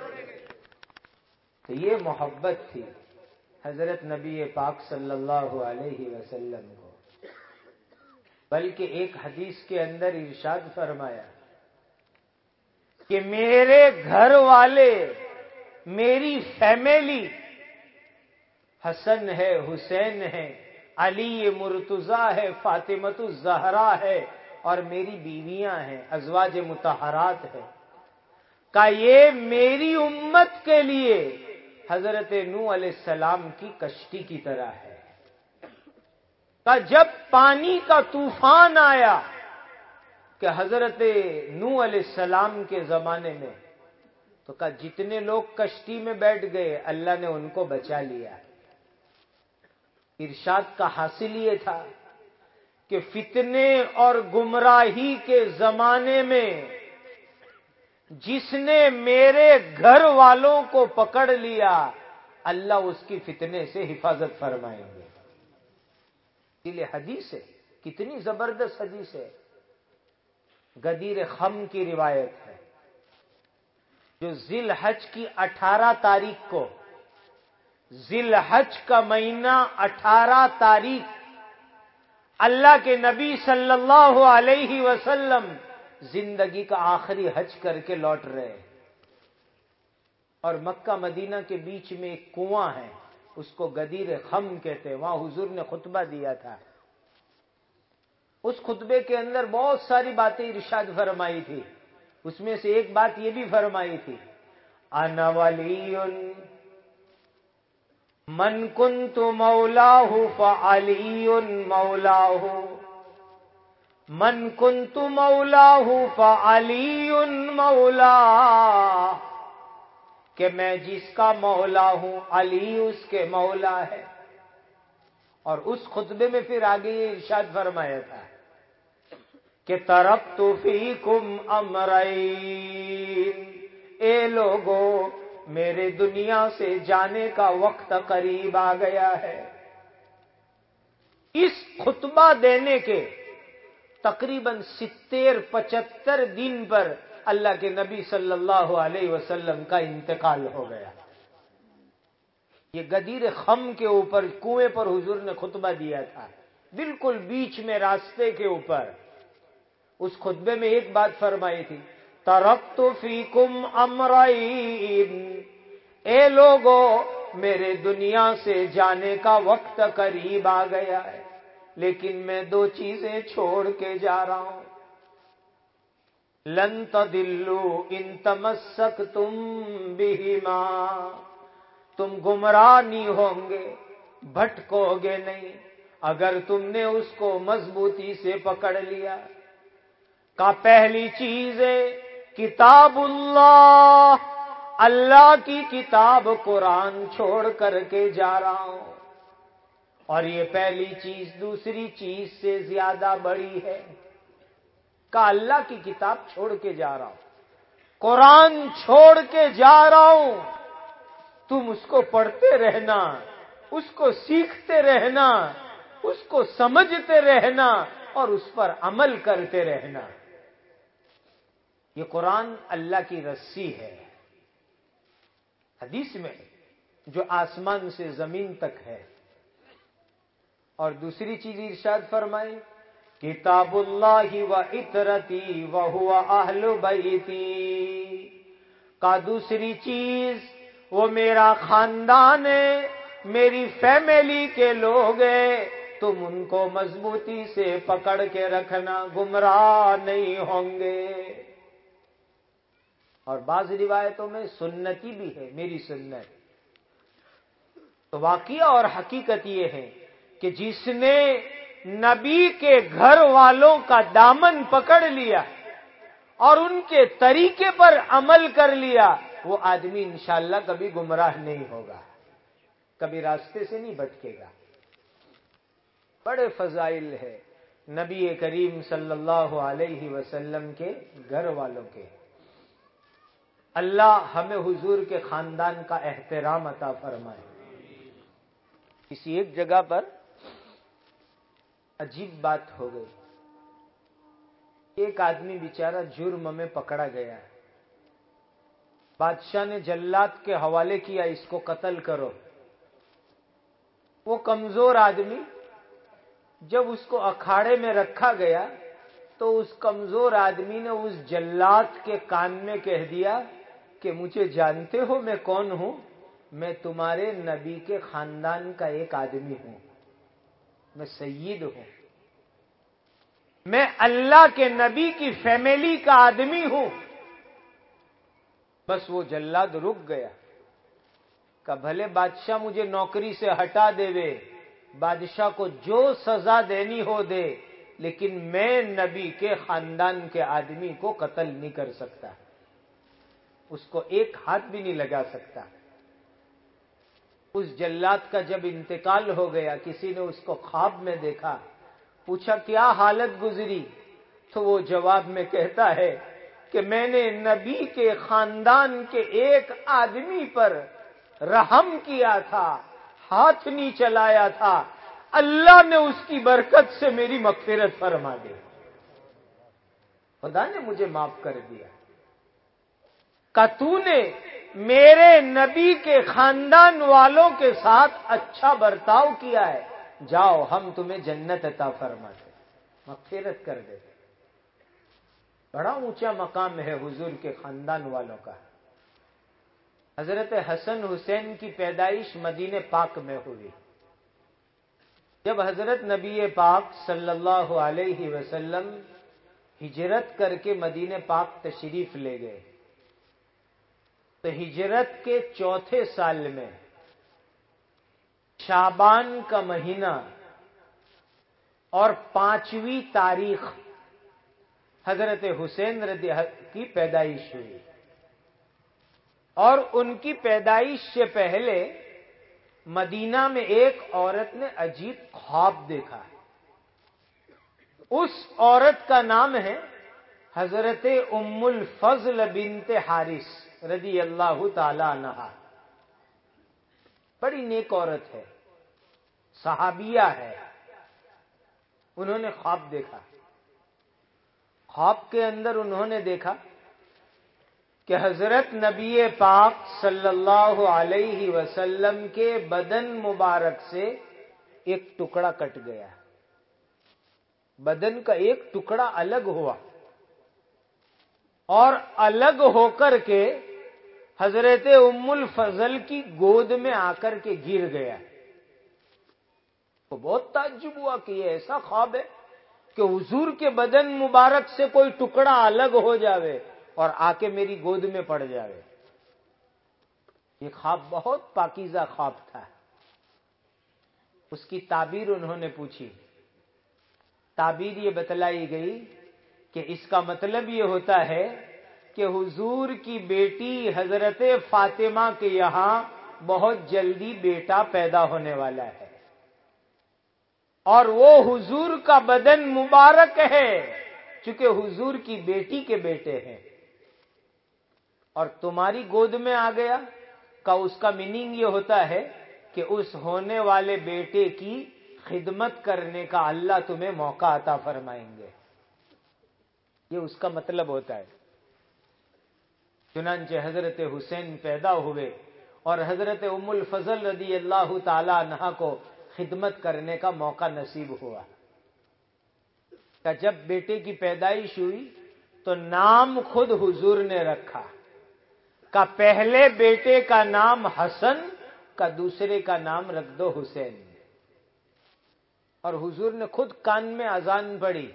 تو یہ محبت تھی حضرت نبی پاک صلی اللہ علیہ وسلم کو، بلکہ ایک حدیث کے اندر ارشاد فرمایا کہ میرے گھر والے، میری فیملی حسن ہے، حسین ہے، علی مرتضیٰ ہے، فاطمۃ الزہرا ہے، اور میری بیویاں ہیں، ازواج مطہرات ہیں، کہ یہ میری امت کے لیے حضرت نوح علیہ السلام کی کشتی کی طرح ہے، کہ جب پانی کا طوفان آیا کہ حضرت نوح علیہ السلام کے زمانے میں، تو کہ جتنے لوگ کشتی میں بیٹھ گئے اللہ نے ان کو بچا لیا، ارشاد کا حاصل یہ تھا کہ فتنے اور گمراہی کے زمانے میں جس نے میرے گھر والوں کو پکڑ لیا اللہ اس کی فتنے سے حفاظت فرمائیں گے. یہ حدیث ہے، کتنی زبردست حدیث ہے. غدیر خم کی روایت ہے، جو ذی الحج کی 18 تاریخ کو، ذی الحج کا مہینہ 18 تاریخ اللہ کے نبی صلی اللہ علیہ وسلم زندگی کا آخری حج کر کے لوٹ رہے، اور مکہ مدینہ کے بیچ میں ایک کنواں ہے، اس کو غدیر خم کہتے ہیں. وہاں حضور نے خطبہ دیا تھا. اس خطبے کے اندر بہت ساری باتیں ارشاد فرمائی تھی. اس میں سے ایک بات یہ بھی فرمائی تھی، انا ولی من کنت مولاہ فعلی مولاہ، من کنت مولاہ فعلی مولا، کہ میں جس کا مولا ہوں علی اس کے مولا ہے. اور اس خطبے میں پھر آگے یہ ارشاد فرمایا تھا کہ ترکت فیکم امرین، اے لوگو میرے دنیا سے جانے کا وقت قریب آ گیا ہے. اس خطبہ دینے کے تقریباً 70-75 دن پر اللہ کے نبی صلی اللہ علیہ وسلم کا انتقال ہو گیا. یہ غدیر خم کے اوپر کنویں پر حضور نے خطبہ دیا تھا، بالکل بیچ میں راستے کے اوپر. اس خطبے میں ایک بات فرمائی تھی، ترکت فیکم امرین، اے لوگو میرے دنیا سے جانے کا وقت قریب آ گیا ہے، لیکن میں 2 چیزیں چھوڑ کے جا رہا ہوں. لن تضلوا ان تمسکتم بہما، تم گمراہ نہیں ہوں گے، بھٹکو گے نہیں اگر تم نے اس کو مضبوطی سے پکڑ لیا. کا پہلی چیز ہے کتاب اللہ، اللہ کی کتاب قرآن چھوڑ کر کے جا رہا ہوں. اور یہ پہلی چیز دوسری چیز سے زیادہ بڑی ہے. کا اللہ کی کتاب چھوڑ کے جا رہا ہوں، قرآن چھوڑ کے جا رہا ہوں. تم اس کو پڑھتے رہنا، اس کو سیکھتے رہنا، اس کو سمجھتے رہنا اور اس پر عمل کرتے رہنا. یہ قرآن اللہ کی رسی ہے، حدیث میں جو آسمان سے زمین تک ہے. اور دوسری چیز ارشاد فرمائی کتاب اللہ و عطرتی وہو اہل بیتی، کا دوسری چیز وہ میرا خاندان ہے، میری فیملی کے لوگ ہیں، تم ان کو مضبوطی سے پکڑ کے رکھنا، گمراہ نہیں ہوں گے. اور بعض روایتوں میں سنتی بھی ہے، میری سنت. تو واقعہ اور حقیقت یہ ہے کہ جس نے نبی کے گھر والوں کا دامن پکڑ لیا اور ان کے طریقے پر عمل کر لیا، وہ آدمی انشاءاللہ کبھی گمراہ نہیں ہوگا، کبھی راستے سے نہیں بھٹکے گا. بڑے فضائل ہے نبی کریم صلی اللہ علیہ وسلم کے گھر والوں کے. اللہ ہمیں حضور کے خاندان کا احترام عطا فرمائے. کسی ایک جگہ پر عجیب بات ہو گئی. ایک آدمی بیچارہ جرم میں پکڑا گیا، بادشاہ نے جلاد کے حوالے کیا، اس کو قتل کرو. وہ کمزور آدمی جب اس کو اکھاڑے میں رکھا گیا تو اس کمزور آدمی نے اس جلاد کے کان میں کہہ دیا کہ مجھے جانتے ہو میں کون ہوں؟ میں تمہارے نبی کے خاندان کا ایک آدمی ہوں، میں سید ہوں، میں اللہ کے نبی کی فیملی کا آدمی ہوں. بس وہ جلاد رک گیا کہ بھلے بادشاہ مجھے نوکری سے ہٹا دے وے، بادشاہ کو جو سزا دینی ہو دے، لیکن میں نبی کے خاندان کے آدمی کو قتل نہیں کر سکتا، اس کو ایک ہاتھ بھی نہیں لگا سکتا. اس جلاد کا جب انتقال ہو گیا، کسی نے اس کو خواب میں دیکھا، پوچھا کیا حالت گزری، تو وہ جواب میں کہتا ہے کہ میں نے نبی کے خاندان کے ایک آدمی پر رحم کیا تھا، ہاتھ نہیں چلایا تھا، اللہ نے اس کی برکت سے میری مغفرت فرما دی، خدا نے مجھے معاف کر دیا۔ کہ تو نے میرے نبی کے خاندان والوں کے ساتھ اچھا برتاؤ کیا ہے، جاؤ ہم تمہیں جنت عطا فرماتے، مغفرت کر دیتے۔ بڑا اونچا مقام ہے حضور کے خاندان والوں کا۔ حضرت حسن حسین کی پیدائش مدینہ پاک میں ہوئی۔ جب حضرت نبی پاک صلی اللہ علیہ وسلم ہجرت کر کے مدینہ پاک تشریف لے گئے تو ہجرت کے چوتھے سال میں شعبان کا مہینہ اور 5ویں تاریخ حضرت حسین رضی اللہ کی پیدائش ہوئی، اور ان کی پیدائش سے پہلے مدینہ میں ایک عورت نے عجیب خواب دیکھا۔ اس عورت کا نام ہے حضرت ام الفضل بنت حارث رضی اللہ تعالی عنہا۔ بڑی نیک عورت ہے، صحابیہ ہے۔ انہوں نے خواب دیکھا۔ خواب کے اندر انہوں نے دیکھا کہ حضرت نبی پاک صلی اللہ علیہ وسلم کے بدن مبارک سے ایک ٹکڑا کٹ گیا، بدن کا ایک ٹکڑا الگ ہوا اور الگ ہو کر کے حضرت ام الفضل کی گود میں آ کر کے گر گیا۔ تو بہت تعجب ہوا کہ یہ ایسا خواب ہے کہ حضور کے بدن مبارک سے کوئی ٹکڑا الگ ہو جاوے اور آ کے میری گود میں پڑ جاوے۔ یہ خواب بہت پاکیزہ خواب تھا۔ اس کی تعبیر انہوں نے پوچھی، تعبیر یہ بتلائی گئی کہ اس کا مطلب یہ ہوتا ہے کہ حضور کی بیٹی حضرت فاطمہ کے یہاں بہت جلدی بیٹا پیدا ہونے والا ہے، اور وہ حضور کا بدن مبارک ہے چونکہ حضور کی بیٹی کے بیٹے ہیں، اور تمہاری گود میں آ گیا کا اس کا میننگ یہ ہوتا ہے کہ اس ہونے والے بیٹے کی خدمت کرنے کا اللہ تمہیں موقع عطا فرمائیں گے، یہ اس کا مطلب ہوتا ہے۔ چنانچہ حضرت حسین پیدا ہوئے اور حضرت ام الفضل رضی اللہ تعالی عنہا کو خدمت کرنے کا موقع نصیب ہوا۔ کہ جب بیٹے کی پیدائش ہوئی تو نام خود حضور نے رکھا، کا پہلے بیٹے کا نام حسن، کا دوسرے کا نام رکھ دو حسین، اور حضور نے خود کان میں اذان پڑھی۔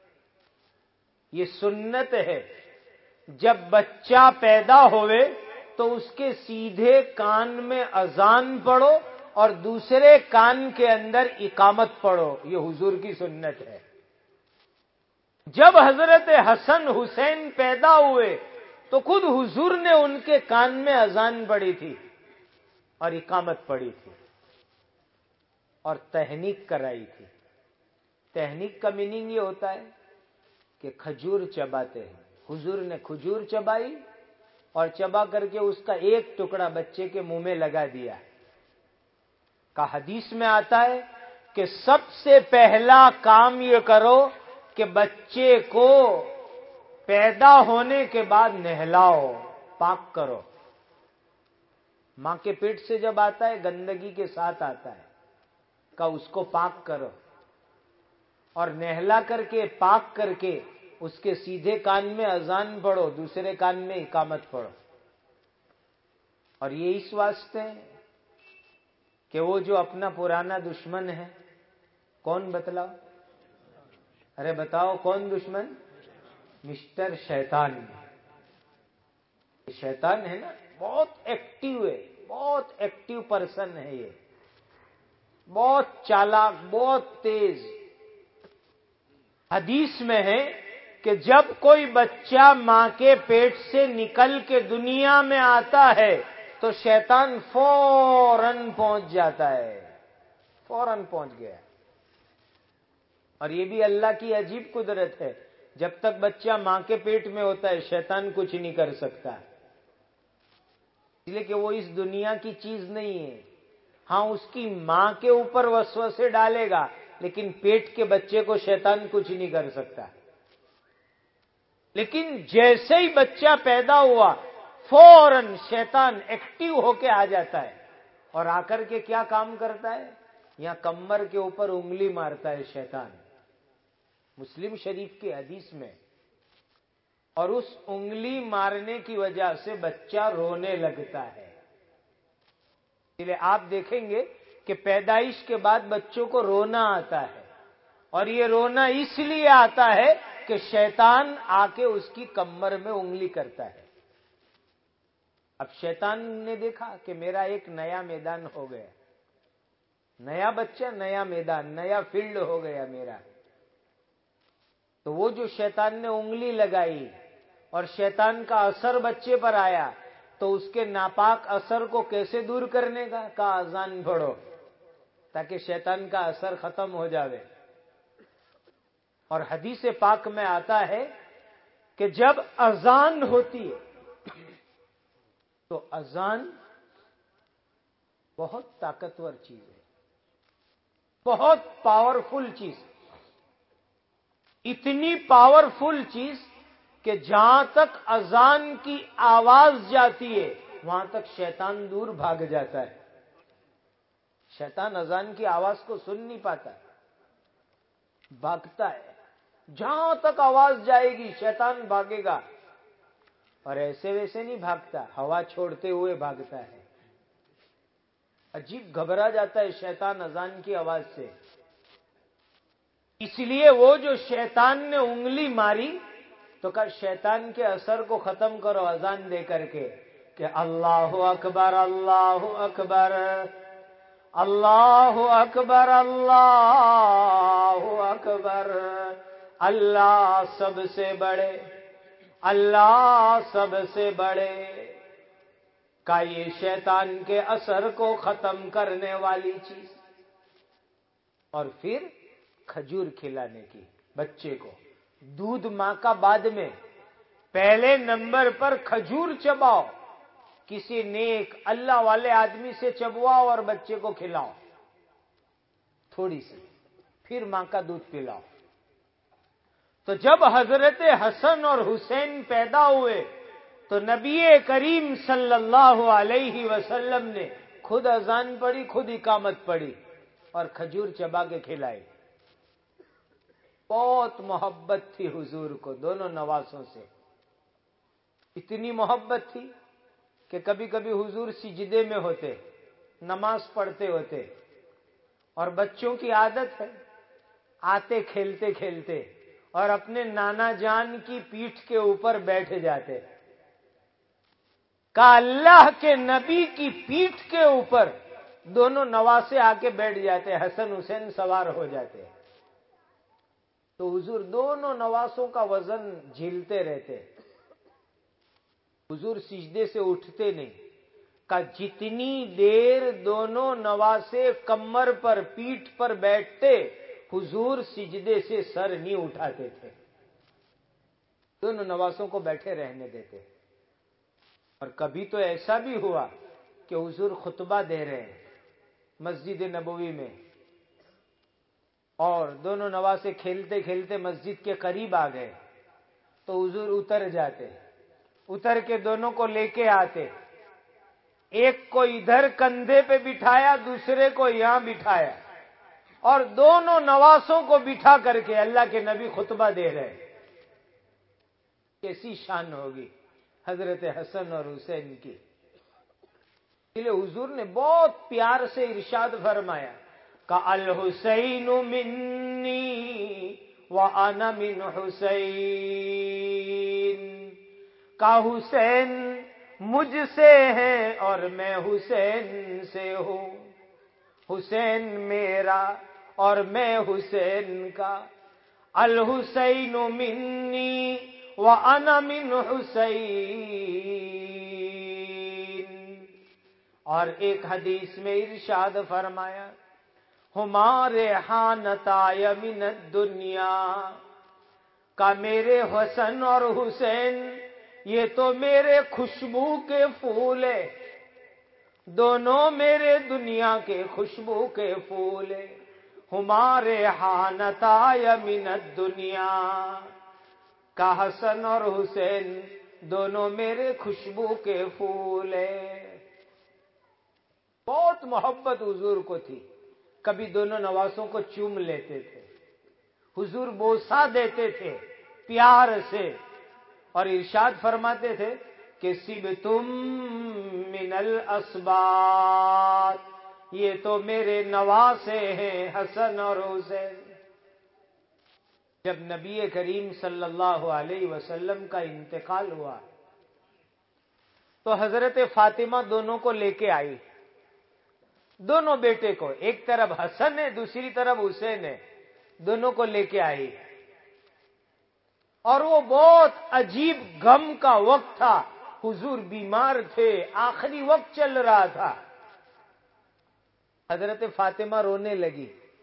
یہ سنت ہے، جب بچہ پیدا ہوئے تو اس کے سیدھے کان میں اذان پڑھو اور دوسرے کان کے اندر اقامت پڑھو، یہ حضور کی سنت ہے۔ جب حضرت حسن حسین پیدا ہوئے تو خود حضور نے ان کے کان میں اذان پڑھی تھی اور اقامت پڑھی تھی اور تہنیک کرائی تھی۔ تہنیک کا میننگ یہ ہوتا ہے کہ کھجور چباتے ہیں۔ حضور نے کھجور چبائی اور چبا کر کے اس کا ایک ٹکڑا بچے کے منہ میں لگا دیا۔ کا حدیث میں آتا ہے کہ سب سے پہلا کام یہ کرو کہ بچے کو پیدا ہونے کے بعد نہلاؤ، پاک کرو۔ ماں کے پیٹ سے جب آتا ہے گندگی کے ساتھ آتا ہے، کہ اس کو پاک کرو اور نہلا کر کے پاک کر کے اس کے سیدھے کان میں اذان پڑھو، دوسرے کان میں اقامت پڑھو۔ اور یہ اس واسطے کہ وہ جو اپنا پرانا دشمن ہے، کون بتلاؤ؟ ارے بتاؤ کون دشمن؟ مسٹر شیطان۔ شیطان ہے نا، بہت ایکٹیو ہے، بہت ایکٹیو پرسن ہے، یہ بہت چالاک، بہت تیز۔ حدیث میں ہے کہ جب کوئی بچہ ماں کے پیٹ سے نکل کے دنیا میں آتا ہے تو شیطان فوراً پہنچ جاتا ہے، فوراً پہنچ گیا۔ اور یہ بھی اللہ کی عجیب قدرت ہے، جب تک بچہ ماں کے پیٹ میں ہوتا ہے شیطان کچھ نہیں کر سکتا، اس لیے کہ وہ اس دنیا کی چیز نہیں ہے۔ ہاں اس کی ماں کے اوپر وسوسے ڈالے گا، لیکن پیٹ کے بچے کو شیطان کچھ نہیں کر سکتا۔ لیکن جیسے ہی بچہ پیدا ہوا فوراً شیطان ایکٹیو ہو کے آ جاتا ہے، اور آ کر کے کیا کام کرتا ہے؟ یہاں کمر کے اوپر انگلی مارتا ہے شیطان، مسلم شریف کی حدیث میں، اور اس انگلی مارنے کی وجہ سے بچہ رونے لگتا ہے۔ اس لیے آپ دیکھیں گے کہ پیدائش کے بعد بچوں کو رونا آتا ہے، اور یہ رونا اس لیے آتا ہے کہ شیطان آ کے اس کی کمر میں انگلی کرتا ہے۔ اب شیطان نے دیکھا کہ میرا ایک نیا میدان ہو گیا، نیا بچہ، نیا میدان، نیا فیلڈ ہو گیا میرا۔ تو وہ جو شیطان نے انگلی لگائی اور شیطان کا اثر بچے پر آیا، تو اس کے ناپاک اثر کو کیسے دور کرنے کا اذان پڑھو تاکہ شیطان کا اثر ختم ہو جاوے۔ اور حدیث پاک میں آتا ہے کہ جب اذان ہوتی ہے تو اذان بہت طاقتور چیز ہے، بہت پاورفل چیز، اتنی پاورفل چیز کہ جہاں تک اذان کی آواز جاتی ہے وہاں تک شیطان دور بھاگ جاتا ہے۔ شیطان اذان کی آواز کو سن نہیں پاتا، بھاگتا ہے، جہاں تک آواز جائے گی شیطان بھاگے گا، اور ایسے ویسے نہیں بھاگتا، ہوا چھوڑتے ہوئے بھاگتا ہے۔ عجیب گھبرا جاتا ہے شیطان اذان کی آواز سے۔ اس لیے وہ جو شیطان نے انگلی ماری تو کہا شیطان کے اثر کو ختم کرو اذان دے کر کے کہ اللہ اکبر، اللہ اکبر، اللہ اکبر، اللہ اکبر، اللہ سب سے بڑے، اللہ سب سے بڑے، کا یہ شیطان کے اثر کو ختم کرنے والی چیز۔ اور پھر کھجور کھلانے کی بچے کو، دودھ ماں کا بعد میں، پہلے نمبر پر کھجور چباؤ، کسی نیک اللہ والے آدمی سے چبواؤ اور بچے کو کھلاؤ تھوڑی سی، پھر ماں کا دودھ پلاؤ۔ تو جب حضرت حسن اور حسین پیدا ہوئے تو نبی کریم صلی اللہ علیہ وسلم نے خود اذان پڑھی، خود اقامت پڑھی اور کھجور چبا کے کھلائی۔ بہت محبت تھی حضور کو دونوں نواسوں سے، اتنی محبت تھی کہ کبھی کبھی حضور سجدے میں ہوتے، نماز پڑھتے ہوتے، اور بچوں کی عادت ہے آتے کھیلتے کھیلتے اور اپنے نانا جان کی پیٹھ کے اوپر بیٹھ جاتے۔ کہ اللہ کے نبی کی پیٹھ کے اوپر دونوں نواسے آ کے بیٹھ جاتے، حسن حسین سوار ہو جاتے، تو حضور دونوں نواسوں کا وزن جھیلتے رہتے، حضور سجدے سے اٹھتے نہیں، کہ جتنی دیر دونوں نواسے کمر پر پیٹھ پر بیٹھتے حضور سجدے سے سر نہیں اٹھاتے تھے، دونوں نواسوں کو بیٹھے رہنے دیتے۔ اور کبھی تو ایسا بھی ہوا کہ حضور خطبہ دے رہے ہیں مسجد نبوی میں، اور دونوں نواسے کھیلتے کھیلتے مسجد کے قریب آ گئے تو حضور اتر جاتے، اتر کے دونوں کو لے کے آتے، ایک کو ادھر کندھے پہ بٹھایا، دوسرے کو یہاں بٹھایا، اور دونوں نواسوں کو بٹھا کر کے اللہ کے نبی خطبہ دے رہے۔ کیسی شان ہوگی حضرت حسن اور حسین کی۔ اس لیے حضور نے بہت پیار سے ارشاد فرمایا کہ الحسین منی وانا من حسین، کہ حسین مجھ سے ہے اور میں حسین سے ہوں، حسین میرا اور میں حسین کا، الحسین منی وانا من حسین۔ اور ایک حدیث میں ارشاد فرمایا ہمارے ریحانتای من الدنیا، کا میرے حسن اور حسین یہ تو میرے خوشبو کے پھول ہیں، دونوں میرے دنیا کے خوشبو کے پھول ہیں۔ ہمارے ریحانتای من الدنیا، کا حسن اور حسین دونوں میرے خوشبو کے پھول ہیں۔ بہت محبت حضور کو تھی، کبھی دونوں نواسوں کو چوم لیتے تھے، حضور بوسہ دیتے تھے پیار سے، اور ارشاد فرماتے تھے کہ سبتم من الاسباط، یہ تو میرے نواسے ہیں حسن اور حسین۔ جب نبی کریم صلی اللہ علیہ وسلم کا انتقال ہوا تو حضرت فاطمہ دونوں کو لے کے آئی، دونوں بیٹے کو، ایک طرف حسن ہے دوسری طرف حسین ہے، دونوں کو لے کے آئی۔ اور وہ بہت عجیب غم کا وقت تھا، حضور بیمار تھے، آخری وقت چل رہا تھا۔ حضرت فاطمہ رونے لگی،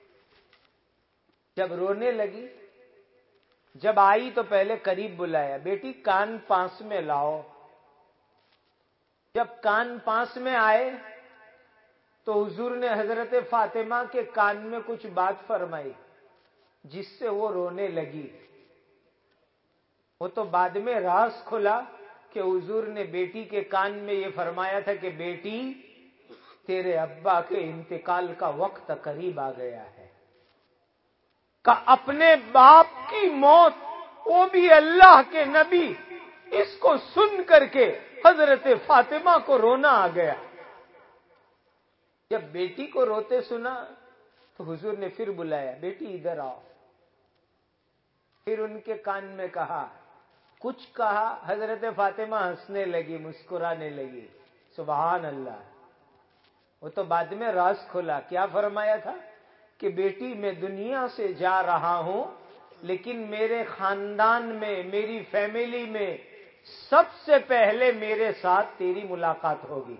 جب رونے لگی، جب آئی تو پہلے قریب بلایا، بیٹی کان پاس میں لاؤ۔ جب کان پاس میں آئے تو حضور نے حضرت فاطمہ کے کان میں کچھ بات فرمائی جس سے وہ رونے لگی۔ وہ تو بعد میں راز کھلا کہ حضور نے بیٹی کے کان میں یہ فرمایا تھا کہ بیٹی تیرے ابا کے انتقال کا وقت قریب آ گیا ہے، کہ اپنے باپ کی موت، وہ بھی اللہ کے نبی، اس کو سن کر کے حضرت فاطمہ کو رونا آ گیا۔ جب بیٹی کو روتے سنا تو حضور نے پھر بلایا، بیٹی ادھر آؤ۔ پھر ان کے کان میں کہا، کچھ کہا، حضرت فاطمہ ہنسنے لگی، مسکرانے لگی، سبحان اللہ۔ وہ تو بعد میں راز کھلا، کیا فرمایا تھا کہ بیٹی میں دنیا سے جا رہا ہوں لیکن میرے خاندان میں، میری فیملی میں سب سے پہلے میرے ساتھ تیری ملاقات ہوگی۔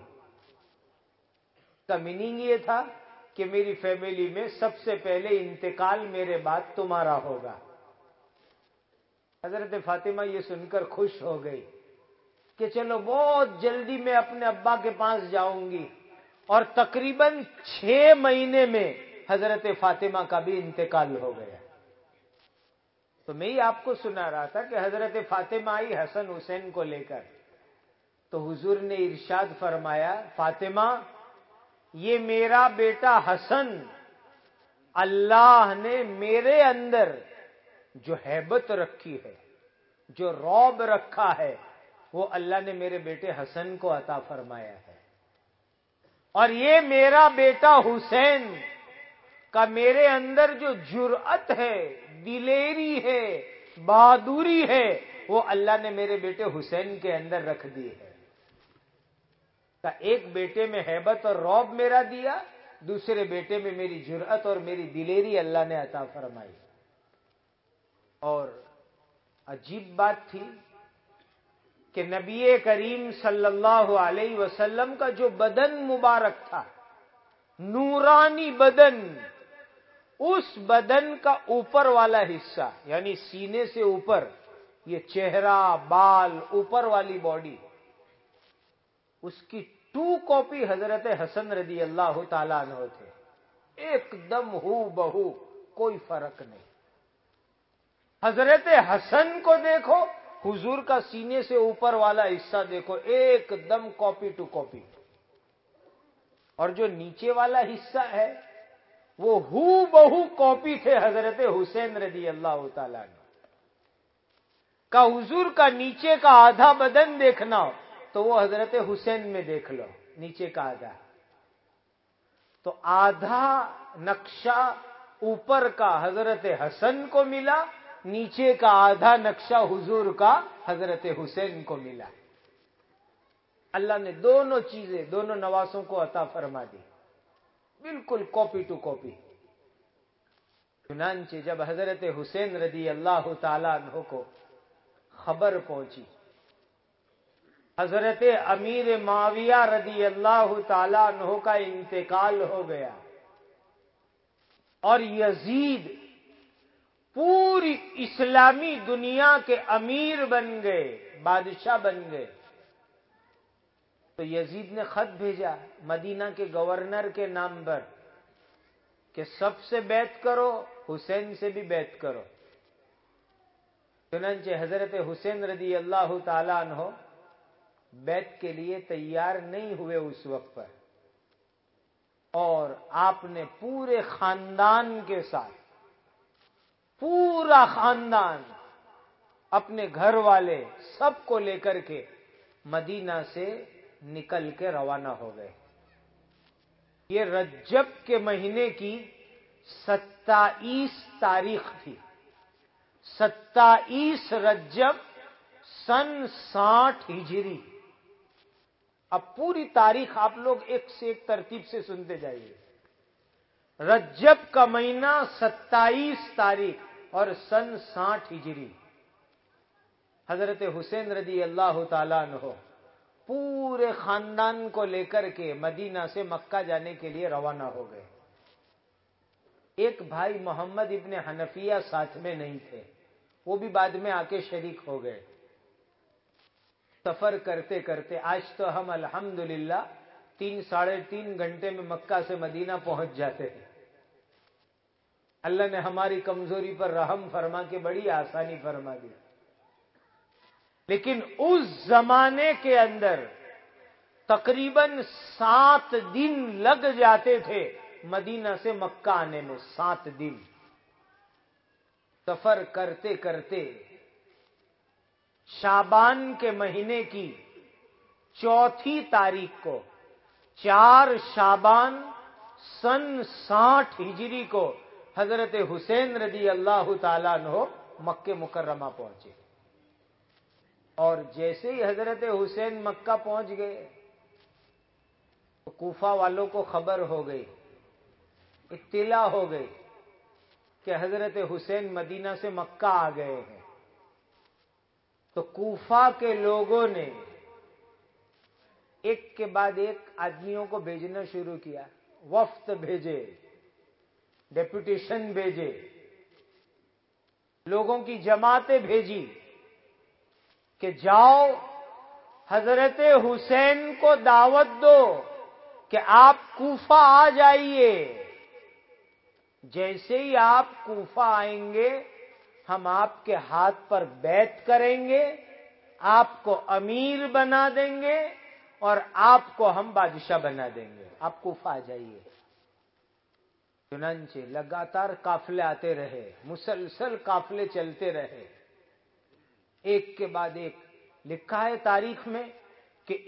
کا میننگ یہ تھا کہ میری فیملی میں سب سے پہلے انتقال میرے بعد تمہارا ہوگا۔ حضرت فاطمہ یہ سن کر خوش ہو گئی کہ چلو بہت جلدی میں اپنے ابا کے پاس جاؤں گی، اور تقریباً 6 مہینے میں حضرت فاطمہ کا بھی انتقال ہو گیا۔ تو میں ہی آپ کو سنا رہا تھا کہ حضرت فاطمہ آئی حسن حسین کو لے کر، تو حضور نے ارشاد فرمایا، فاطمہ یہ میرا بیٹا حسن، اللہ نے میرے اندر جو ہیبت رکھی ہے، جو رعب رکھا ہے، وہ اللہ نے میرے بیٹے حسن کو عطا فرمایا ہے۔ اور یہ میرا بیٹا حسین کا میرے اندر جو جرأت ہے، دلیری ہے، بہادری ہے، وہ اللہ نے میرے بیٹے حسین کے اندر رکھ دی ہے۔ ایک بیٹے میں ہیبت اور رعب میرا دیا، دوسرے بیٹے میں میری جرأت اور میری دلیری اللہ نے عطا فرمائی۔ اور عجیب بات تھی کہ نبی کریم صلی اللہ علیہ وسلم کا جو بدن مبارک تھا، نورانی بدن، اس بدن کا اوپر والا حصہ یعنی سینے سے اوپر، یہ چہرہ، بال، اوپر والی باڈی، اس کی 2 کاپی حضرت حسن رضی اللہ تعالیٰ عنہ تھے، ایک دم ہو بہو، کوئی فرق نہیں۔ حضرت حسن کو دیکھو، حضور کا سینے سے اوپر والا حصہ دیکھو، ایک دم کاپی ٹو کاپی۔ اور جو نیچے والا حصہ ہے وہ ہو بہو کاپی تھے حضرت حسین رضی اللہ تعالیٰ عنہ کا۔ حضور کا نیچے کا آدھا بدن دیکھنا ہو تو وہ حضرت حسین میں دیکھ لو، نیچے کا آدھا۔ تو آدھا نقشہ اوپر کا حضرت حسن کو ملا، نیچے کا آدھا نقشہ حضور کا حضرت حسین کو ملا۔ اللہ نے دونوں چیزیں دونوں نواسوں کو عطا فرما دی، بالکل کاپی ٹو کاپی۔ چنانچہ جب حضرت حسین رضی اللہ تعالیٰ عنہ کو خبر پہنچی حضرت امیر معاویہ رضی اللہ تعالیٰ عنہ کا انتقال ہو گیا اور یزید پوری اسلامی دنیا کے امیر بن گئے، بادشاہ بن گئے۔ تو یزید نے خط بھیجا مدینہ کے گورنر کے نام پر کہ سب سے بیعت کرو، حسین سے بھی بیعت کرو۔ چنانچہ حضرت حسین رضی اللہ تعالی عنہ بیعت کے لیے تیار نہیں ہوئے اس وقت پر، اور آپ نے پورے خاندان کے ساتھ، پورا خاندان، اپنے گھر والے سب کو لے کر کے مدینہ سے نکل کے روانہ ہو گئے۔ یہ رجب کے مہینے کی 27 تاریخ تھی، 27 رجب سن 60 ہجری۔ اب پوری تاریخ آپ لوگ ایک سے ایک ترتیب سے سنتے جائیے۔ رجب کا مہینہ 27 تاریخ اور سن 60 ہجری۔ حضرت حسین رضی اللہ تعالیٰ عنہ پورے خاندان کو لے کر کے مدینہ سے مکہ جانے کے لیے روانہ ہو گئے۔ ایک بھائی محمد ابن حنفیہ ساتھ میں نہیں تھے، وہ بھی بعد میں آ کے شریک ہو گئے۔ سفر کرتے کرتے آج تو ہم الحمدللہ 3-3.5 گھنٹے میں مکہ سے مدینہ پہنچ جاتے ہیں۔ اللہ نے ہماری کمزوری پر رحم فرما کے بڑی آسانی فرما دی، لیکن اس زمانے کے اندر تقریباً 7 دن لگ جاتے تھے مدینہ سے مکہ آنے میں، 7 دن سفر کرتے کرتے شعبان کے مہینے کی 4 تاریخ کو، 4 شعبان سن 60 ہجری کو حضرت حسین رضی اللہ تعالیٰ عنہ مکہ مکرمہ پہنچے۔ اور جیسے ہی حضرت حسین مکہ پہنچ گئے تو کوفہ والوں کو خبر ہو گئی، اطلاع ہو گئی کہ حضرت حسین مدینہ سے مکہ آ گئے ہیں۔ تو کوفہ کے لوگوں نے ایک کے بعد ایک آدمیوں کو بھیجنا شروع کیا، وفد بھیجے، ڈیپوٹیشن بھیجے، لوگوں کی جماعتیں بھیجی کہ جاؤ حضرت حسین کو دعوت دو کہ آپ کوفہ آ جائیے، جیسے ہی آپ کوفہ آئیں گے ہم آپ کے ہاتھ پر بیعت کریں گے، آپ کو امیر بنا دیں گے اور آپ کو ہم بادشاہ بنا دیں گے، آپ کوفہ آ جائیے۔ چنانچہ لگاتار قافلے آتے رہے، مسلسل قافلے چلتے رہے، ایک کے بعد ایک۔ لکھا ہے تاریخ میں کہ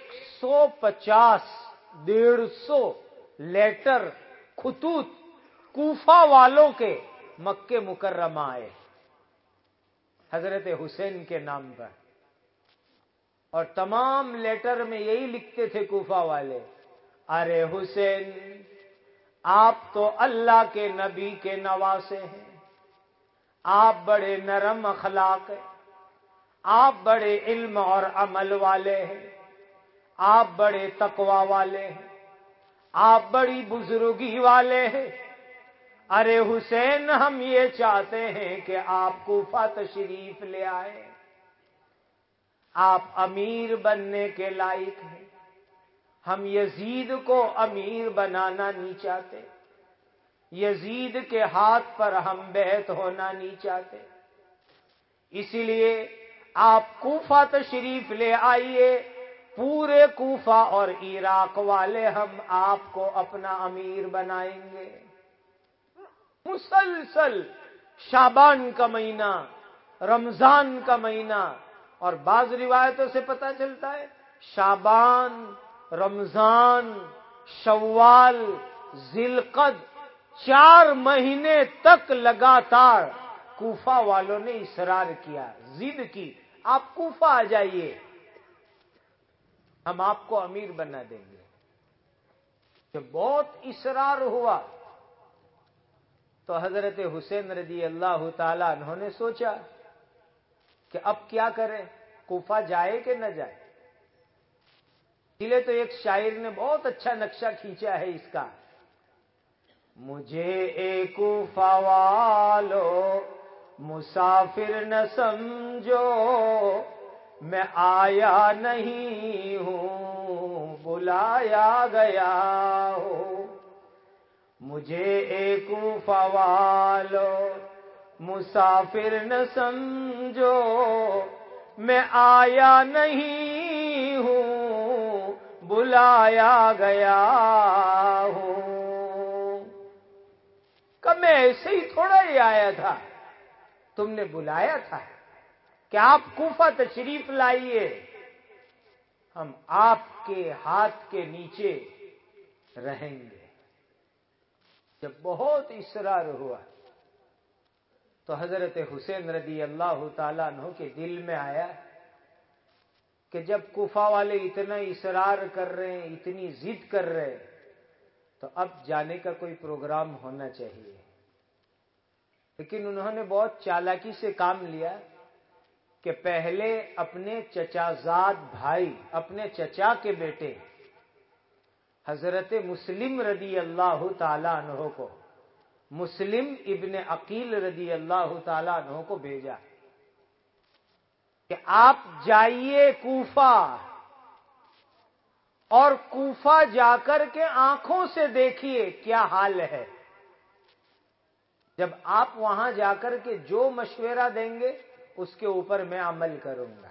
150-150 لیٹر خطوط کوفہ والوں کے مکہ مکرمہ آئے حضرت حسین کے نام پر، اور تمام لیٹر میں یہی لکھتے تھے کوفہ والے، ارے حسین آپ تو اللہ کے نبی کے نواسے ہیں، آپ بڑے نرم اخلاق ہیں، آپ بڑے علم اور عمل والے ہیں، آپ بڑے تقوی والے ہیں، آپ بڑی بزرگی والے ہیں۔ ارے حسین ہم یہ چاہتے ہیں کہ آپ کوفہ تشریف لے آئے، آپ امیر بننے کے لائق ہیں، ہم یزید کو امیر بنانا نہیں چاہتے، یزید کے ہاتھ پر ہم بیعت ہونا نہیں چاہتے، اسی لیے آپ کوفہ تشریف لے آئیے، پورے کوفہ اور عراق والے ہم آپ کو اپنا امیر بنائیں گے۔ مسلسل شعبان کا مہینہ، رمضان کا مہینہ، اور بعض روایتوں سے پتہ چلتا ہے شعبان، رمضان، شوال، ذی القعد، 4 مہینے تک لگاتار کوفہ والوں نے اصرار کیا، ضد کی، آپ کوفہ آ جائیے، ہم آپ کو امیر بنا دیں گے۔ جب بہت اصرار ہوا تو حضرت حسین رضی اللہ تعالی عنہ نے سوچا کہ اب کیا کریں، کوفہ جائے کہ نہ جائے۔ اس لیے تو ایک شاعر نے بہت اچھا نقشہ کھینچا ہے اس کا. مجھے اے کوفہ والو مسافر نہ سمجھو، میں آیا نہیں ہوں بلایا گیا ہوں. مجھے اے کوفہ والو مسافر نہ سمجھو، میں آیا نہیں ہوں بلایا گیا ہوں. کہ میں ایسے ہی تھوڑا ہی آیا تھا، تم نے بلایا تھا کہ آپ کوفہ تشریف لائیے، ہم آپ کے ہاتھ کے نیچے رہیں گے. جب بہت اصرار ہوا تو حضرت حسین رضی اللہ تعالیٰ عنہ کے دل میں آیا کہ جب کوفہ والے اتنا اصرار کر رہے ہیں، اتنی ضد کر رہے ہیں، تو اب جانے کا کوئی پروگرام ہونا چاہیے. لیکن انہوں نے بہت چالاکی سے کام لیا کہ پہلے اپنے چچا زاد بھائی، اپنے چچا کے بیٹے حضرت مسلم رضی اللہ تعالیٰ عنہ کو، مسلم ابن عقیل رضی اللہ تعالیٰ عنہ کو بھیجا کہ آپ جائیے کوفہ، اور کوفہ جا کر کے آنکھوں سے دیکھیے کیا حال ہے. جب آپ وہاں جا کر کے جو مشورہ دیں گے اس کے اوپر میں عمل کروں گا.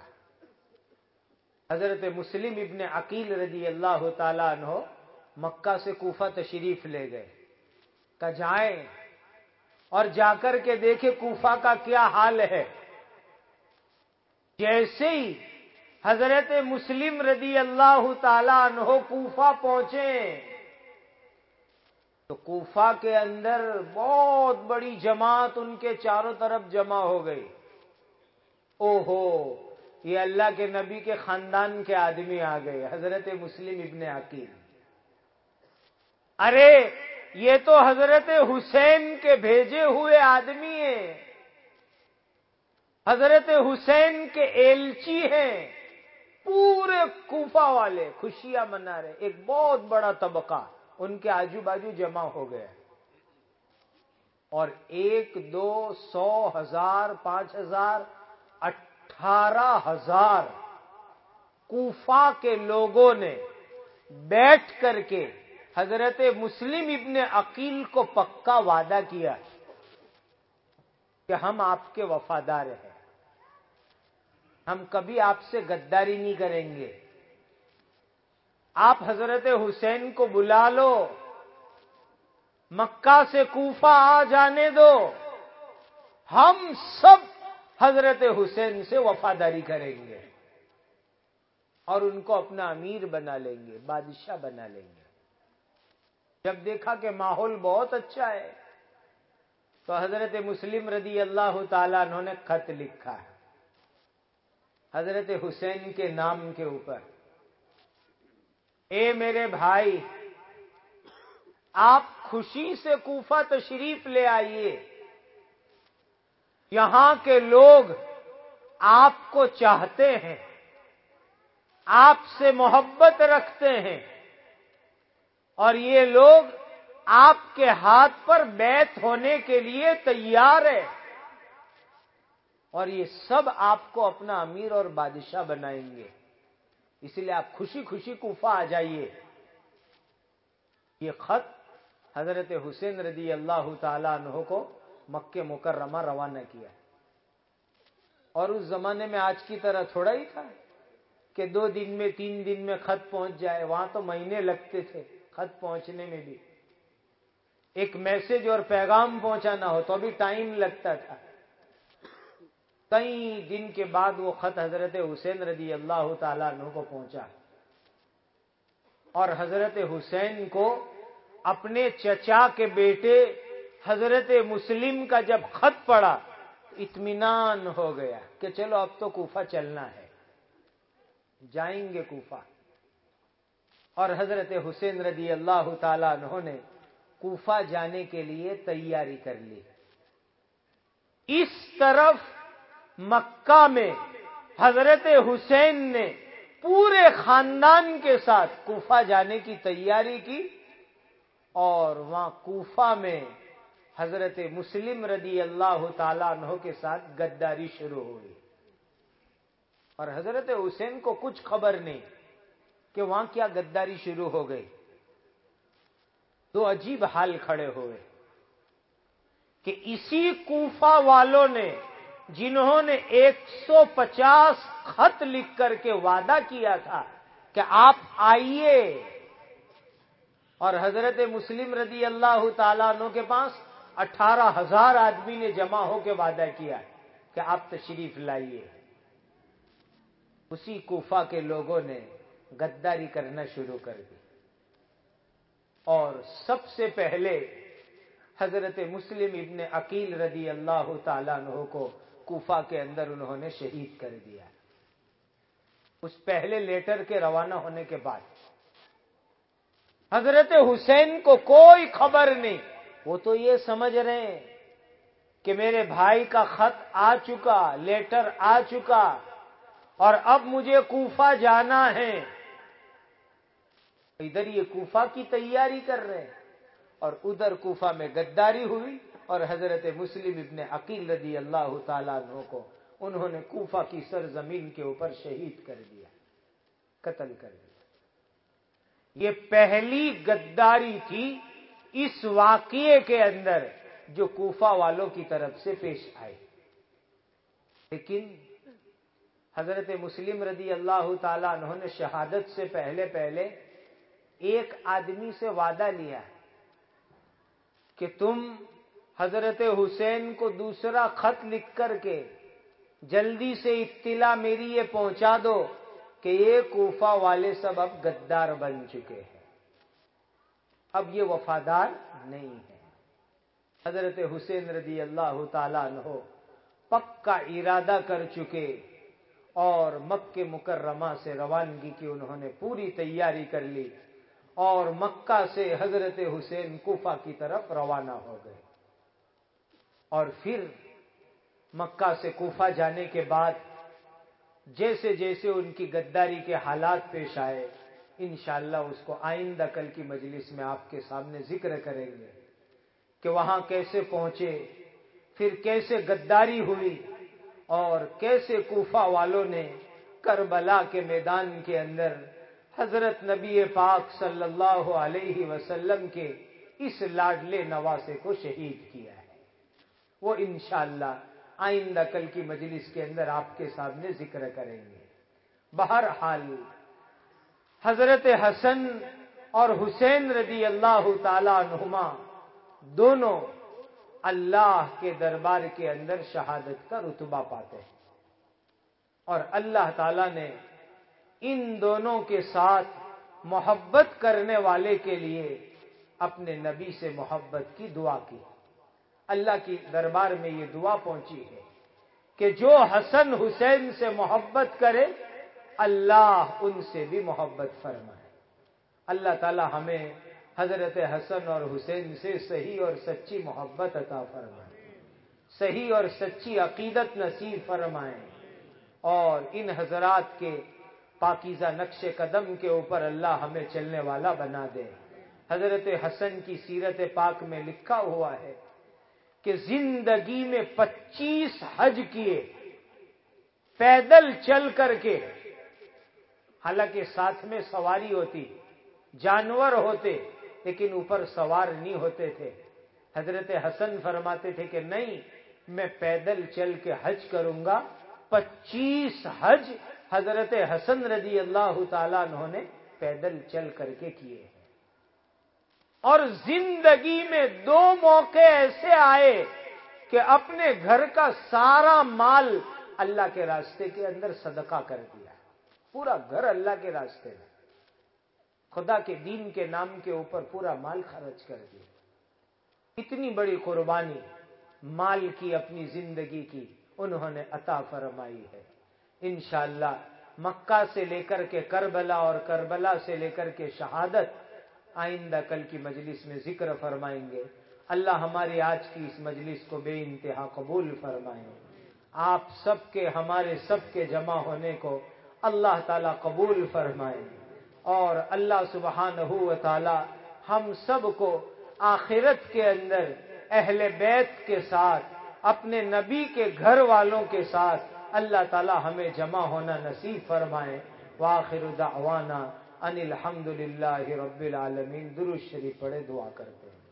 حضرت مسلم ابن عقیل رضی اللہ تعالیٰ عنہ مکہ سے کوفہ تشریف لے گئے کہ جائیں اور جا کر کے دیکھیں کوفہ کا کیا حال ہے. جیسے ہی حضرت مسلم رضی اللہ تعالیٰ عنہ کوفہ پہنچے تو کوفہ کے اندر بہت بڑی جماعت ان کے چاروں طرف جمع ہو گئی. اوہو، یہ اللہ کے نبی کے خاندان کے آدمی آ گئے، حضرت مسلم ابن عقیل. ارے یہ تو حضرت حسین کے بھیجے ہوئے آدمی ہیں، حضرت حسین کے ایلچی ہیں. پورے کوفہ والے خوشیاں منا رہے، ایک بہت بڑا طبقہ ان کے آجو باجو جمع ہو گیا، اور 1 2 100 1000 5000 18,000 کوفہ کے لوگوں نے بیٹھ کر کے حضرت مسلم ابن عقیل کو پکا وعدہ کیا کہ ہم آپ کے وفادار ہیں، ہم کبھی آپ سے غداری نہیں کریں گے. آپ حضرت حسین کو بلا لو، مکہ سے کوفہ آ جانے دو، ہم سب حضرت حسین سے وفاداری کریں گے اور ان کو اپنا امیر بنا لیں گے، بادشاہ بنا لیں گے. جب دیکھا کہ ماحول بہت اچھا ہے تو حضرت مسلم رضی اللہ تعالیٰ عنہ نے خط لکھا حضرت حسین کے نام کے اوپر. اے میرے بھائی، آپ خوشی سے کوفہ تشریف لے آئیے، یہاں کے لوگ آپ کو چاہتے ہیں، آپ سے محبت رکھتے ہیں، اور یہ لوگ آپ کے ہاتھ پر بیعت ہونے کے لیے تیار ہے، اور یہ سب آپ کو اپنا امیر اور بادشاہ بنائیں گے. اس لیے آپ خوشی خوشی کوفہ آ جائیے. یہ خط حضرت حسین رضی اللہ تعالیٰ عنہ کو مکہ مکرمہ روانہ کیا. اور اس زمانے میں آج کی طرح تھوڑا ہی تھا کہ 2 دن میں 3 دن میں خط پہنچ جائے. وہاں تو مہینے لگتے تھے خط پہنچنے میں بھی. ایک میسج اور پیغام پہنچانا ہو تو بھی ٹائم لگتا تھا. کئی دن کے بعد وہ خط حضرت حسین رضی اللہ تعالیٰ عنہ کو پہنچا، اور حضرت حسین کو اپنے چچا کے بیٹے حضرت مسلم کا جب خط پڑا اطمینان ہو گیا کہ چلو اب تو کوفہ چلنا ہے، جائیں گے کوفہ. اور حضرت حسین رضی اللہ تعالیٰ عنہ نے کوفہ جانے کے لیے تیاری کر لی. اس طرف مکہ میں حضرت حسین نے پورے خاندان کے ساتھ کوفہ جانے کی تیاری کی، اور وہاں کوفہ میں حضرت مسلم رضی اللہ تعالیٰ عنہ کے ساتھ غداری شروع ہوئی، اور حضرت حسین کو کچھ خبر نہیں کہ وہاں کیا غداری شروع ہو گئی۔ دو عجیب حال کھڑے ہوئے کہ اسی کوفہ والوں نے جنہوں نے 150 خط لکھ کر کے وعدہ کیا تھا کہ آپ آئیے، اور حضرت مسلم رضی اللہ تعالیٰ عنہ کے پاس 18,000 آدمی نے جمع ہو کے وعدہ کیا کہ آپ تشریف لائیے، اسی کوفہ کے لوگوں نے غداری کرنا شروع کر دی، اور سب سے پہلے حضرت مسلم ابن عقیل رضی اللہ تعالیٰ عنہ کو کوفہ کے اندر انہوں نے شہید کر دیا۔ اس پہلے لیٹر کے روانہ ہونے کے بعد حضرت حسین کو کوئی خبر نہیں، وہ تو یہ سمجھ رہے ہیں کہ میرے بھائی کا خط آ چکا، لیٹر آ چکا، اور اب مجھے کوفہ جانا ہے۔ ادھر یہ کوفہ کی تیاری کر رہے ہیں، اور ادھر کوفہ میں غداری ہوئی، اور حضرت مسلم ابن عقیل رضی اللہ تعالیٰ عنہ کو انہوں نے کوفہ کی سرزمین کے اوپر شہید کر دیا، قتل کر دیا۔ یہ پہلی غداری تھی اس واقعے کے اندر جو کوفہ والوں کی طرف سے پیش آئی۔ لیکن حضرت مسلم رضی اللہ تعالیٰ عنہ نے شہادت سے پہلے ایک آدمی سے وعدہ لیا کہ تم حضرت حسین کو دوسرا خط لکھ کر کے جلدی سے اطلاع میری یہ پہنچا دو کہ یہ کوفہ والے سب اب غدار بن چکے ہیں، اب یہ وفادار نہیں ہے۔ حضرت حسین رضی اللہ تعالیٰ عنہ پکا ارادہ کر چکے، اور مکہ مکرمہ سے روانگی کی انہوں نے پوری تیاری کر لی، اور مکہ سے حضرت حسین کوفہ کی طرف روانہ ہو گئے۔ اور پھر مکہ سے کوفہ جانے کے بعد جیسے جیسے ان کی غداری کے حالات پیش آئے، انشاءاللہ اس کو آئندہ کل کی مجلس میں آپ کے سامنے ذکر کریں گے کہ وہاں کیسے پہنچے، پھر کیسے غداری ہوئی، اور کیسے کوفہ والوں نے کربلا کے میدان کے اندر حضرت نبی پاک صلی اللہ علیہ وسلم کے اس لاڈلے نواسے کو شہید کیا ہے۔ وہ انشاءاللہ آئندہ کل کی مجلس کے اندر آپ کے سامنے ذکر کریں گے۔ بہرحال حضرت حسن اور حسین رضی اللہ تعالی عنہما دونوں اللہ کے دربار کے اندر شہادت کا رتبہ پاتے ہیں، اور اللہ تعالی نے ان دونوں کے ساتھ محبت کرنے والے کے لیے اپنے نبی سے محبت کی دعا کی۔ اللہ کی دربار میں یہ دعا پہنچی ہے کہ جو حسن حسین سے محبت کرے اللہ ان سے بھی محبت فرمائے۔ اللہ تعالی ہمیں حضرت حسن اور حسین سے صحیح اور سچی محبت عطا فرمائے، صحیح اور سچی عقیدت نصیب فرمائے، اور ان حضرات کے پاکیزہ نقش قدم کے اوپر اللہ ہمیں چلنے والا بنا دے۔ حضرت حسن کی سیرت پاک میں لکھا ہوا ہے کہ زندگی میں 25 حج کیے پیدل چل کر کے، حالانکہ ساتھ میں سواری ہوتی، جانور ہوتے، لیکن اوپر سوار نہیں ہوتے تھے۔ حضرت حسن فرماتے تھے کہ نہیں، میں پیدل چل کے حج کروں گا۔ 25 حج حضرت حسن رضی اللہ تعالیٰ عنہ نے پیدل چل کر کے کیے ہیں۔ اور زندگی میں 2 موقع ایسے آئے کہ اپنے گھر کا سارا مال اللہ کے راستے کے اندر صدقہ کر دیا، پورا گھر اللہ کے راستے میں، خدا کے دین کے نام کے اوپر پورا مال خرچ کر دیا۔ اتنی بڑی قربانی مال کی اپنی زندگی کی انہوں نے عطا فرمائی ہے۔ انشاءاللہ مکہ سے لے کر کے کربلا اور کربلا سے لے کر کے شہادت آئندہ کل کی مجلس میں ذکر فرمائیں گے۔ اللہ ہماری آج کی اس مجلس کو بے انتہا قبول فرمائیں۔ آپ سب کے، ہمارے سب کے جمع ہونے کو اللہ تعالیٰ قبول فرمائے، اور اللہ سبحانہ و تعالی ہم سب کو آخرت کے اندر اہل بیت کے ساتھ، اپنے نبی کے گھر والوں کے ساتھ اللہ تعالی ہمیں جمع ہونا نصیب فرمائے۔ وآخر دعوانا ان الحمدللہ رب العالمین۔ درود شریف پڑھے، دعا کرتے ہیں۔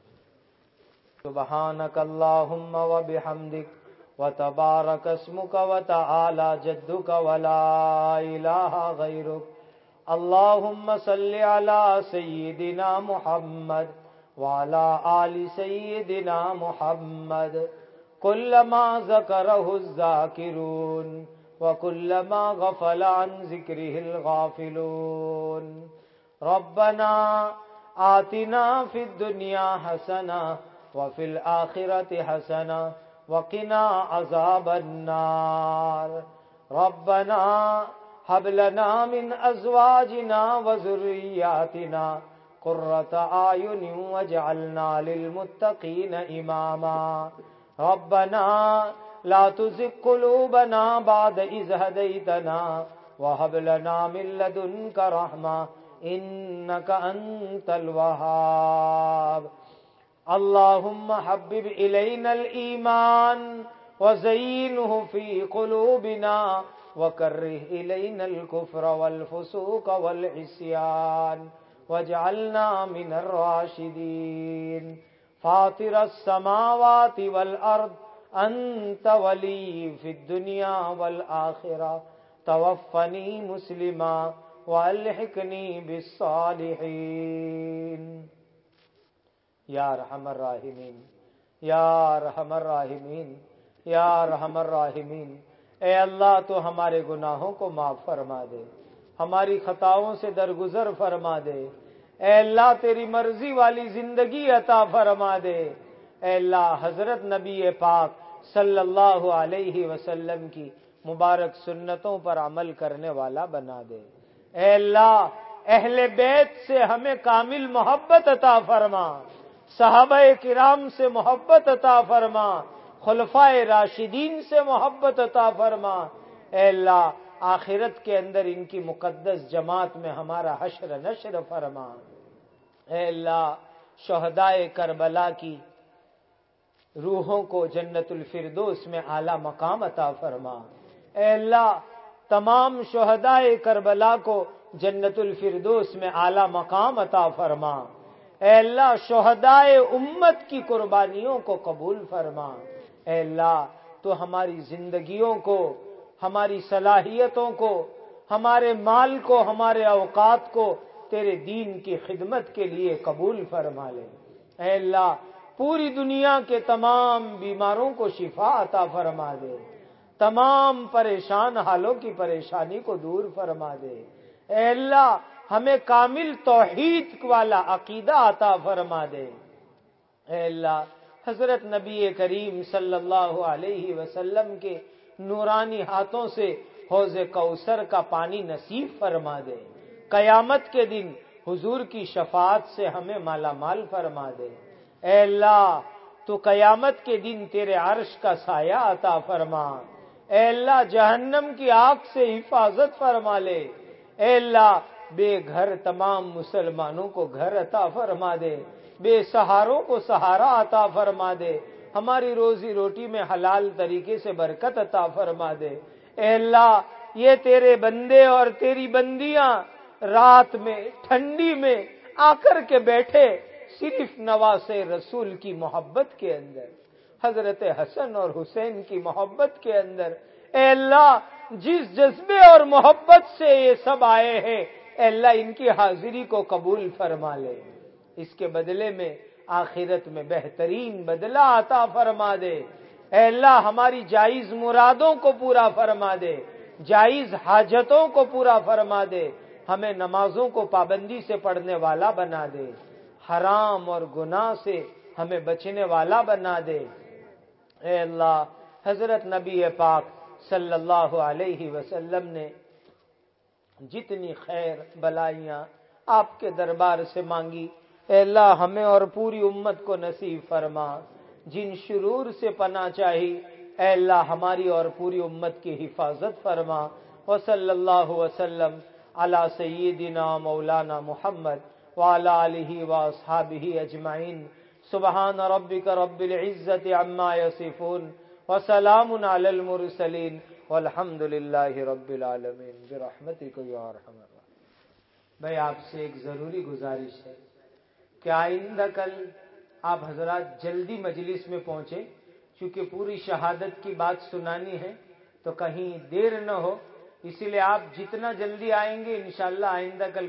سبحانک اللہم وبحمدک وتبارک اسمک وتعالی جدک ولا الہ غیرک۔ اللہم صل علی سیدنا محمد وعلی آل سیدنا محمد، کل ما ذکرہ الذاکرون وکل ما غفل عن ذکرہ الغافلون۔ ربنا آتنا فی الدنیا حسنہ وفی الآخرۃ حسنہ وقنا عذاب النار۔ ربنا هب لنا من ازواجنا وذرياتنا قرة اعين واجعلنا للمتقين اماما۔ ربنا لا تزغ قلوبنا بعد إذ هديتنا وهب لنا من لدنك رحمة إنك أنت الوهاب۔ اللهم حبب إلينا الإيمان وزينه في قلوبنا وكره إلينا الكفر والفسوق والعصيان واجعلنا من الراشدين۔ فاطر السماوات والأرض أنت ولي في الدنيا والآخرة، توفني مسلما والحقني بالصالحين۔ یا ارحم الراحمین، یا ارحم الراحمین، یا ارحم الراحمین۔ اے اللہ تو ہمارے گناہوں کو معاف فرما دے، ہماری خطاؤں سے درگزر فرما دے۔ اے اللہ تیری مرضی والی زندگی عطا فرما دے۔ اے اللہ حضرت نبی پاک صلی اللہ علیہ وسلم کی مبارک سنتوں پر عمل کرنے والا بنا دے۔ اے اللہ اہل بیت سے ہمیں کامل محبت عطا فرما، صحابہ کرام سے محبت عطا فرما، خلفائے راشدین سے محبت عطا فرما۔ اے اللہ آخرت کے اندر ان کی مقدس جماعت میں ہمارا حشر نشر فرما۔ اے اللہ شہدائے کربلا کی روحوں کو جنت الفردوس میں اعلیٰ مقام عطا فرما۔ اے اللہ تمام شہدائے کربلا کو جنت الفردوس میں اعلیٰ مقام عطا فرما۔ اے اللہ شہدائے امت کی قربانیوں کو قبول فرما۔ اے اللہ تو ہماری زندگیوں کو، ہماری صلاحیتوں کو، ہمارے مال کو، ہمارے اوقات کو تیرے دین کی خدمت کے لیے قبول فرما لے۔ اے اللہ پوری دنیا کے تمام بیماروں کو شفا عطا فرما دے، تمام پریشان حالوں کی پریشانی کو دور فرما دے۔ اے اللہ ہمیں کامل توحید والا عقیدہ عطا فرما دے۔ اے اللہ حضرت نبی کریم صلی اللہ علیہ وسلم کے نورانی ہاتھوں سے حوض کوثر کا پانی نصیب فرما دے۔ قیامت کے دن حضور کی شفاعت سے ہمیں مالا مال فرما دے۔ اے اللہ تو قیامت کے دن تیرے عرش کا سایہ عطا فرما۔ اے اللہ جہنم کی آگ سے حفاظت فرما لے۔ اے اللہ بے گھر تمام مسلمانوں کو گھر عطا فرما دے، بے سہاروں کو سہارا عطا فرما دے، ہماری روزی روٹی میں حلال طریقے سے برکت عطا فرما دے۔ اے اللہ یہ تیرے بندے اور تیری بندیاں رات میں ٹھنڈی میں آ کر کے بیٹھے صرف نواسے رسول کی محبت کے اندر، حضرت حسن اور حسین کی محبت کے اندر، اے اللہ جس جذبے اور محبت سے یہ سب آئے ہیں، اے اللہ ان کی حاضری کو قبول فرما لے۔ اس کے بدلے میں آخرت میں بہترین بدلہ عطا فرما دے۔ اے اللہ ہماری جائز مرادوں کو پورا فرما دے، جائز حاجتوں کو پورا فرما دے، ہمیں نمازوں کو پابندی سے پڑھنے والا بنا دے، حرام اور گناہ سے ہمیں بچنے والا بنا دے۔ اے اللہ حضرت نبی پاک صلی اللہ علیہ وسلم نے جتنی خیر بلائیاں آپ کے دربار سے مانگی، اے اللہ ہمیں اور پوری امت کو نصیب فرما۔ جن شرور سے پناہ چاہی، اے اللہ ہماری اور پوری امت کی حفاظت فرما۔ وصلی اللہ وسلم علی سیدنا مولانا محمد وعلی آلہ واصحابہ اجمعین سبحان ربک رب العزت عما یصفون وسلام علی المرسلین والحمد للہ رب العالمین برحمتک یا ارحم الراحمین۔ بھائی آپ سے ایک ضروری گزارش ہے کہ آئندہ کل آپ حضرات جلدی مجلس میں پہنچیں، چونکہ پوری شہادت کی بات سنانی ہے تو کہیں دیر نہ ہو، اسی لیے آپ جتنا جلدی آئیں گے انشاءاللہ آئندہ کل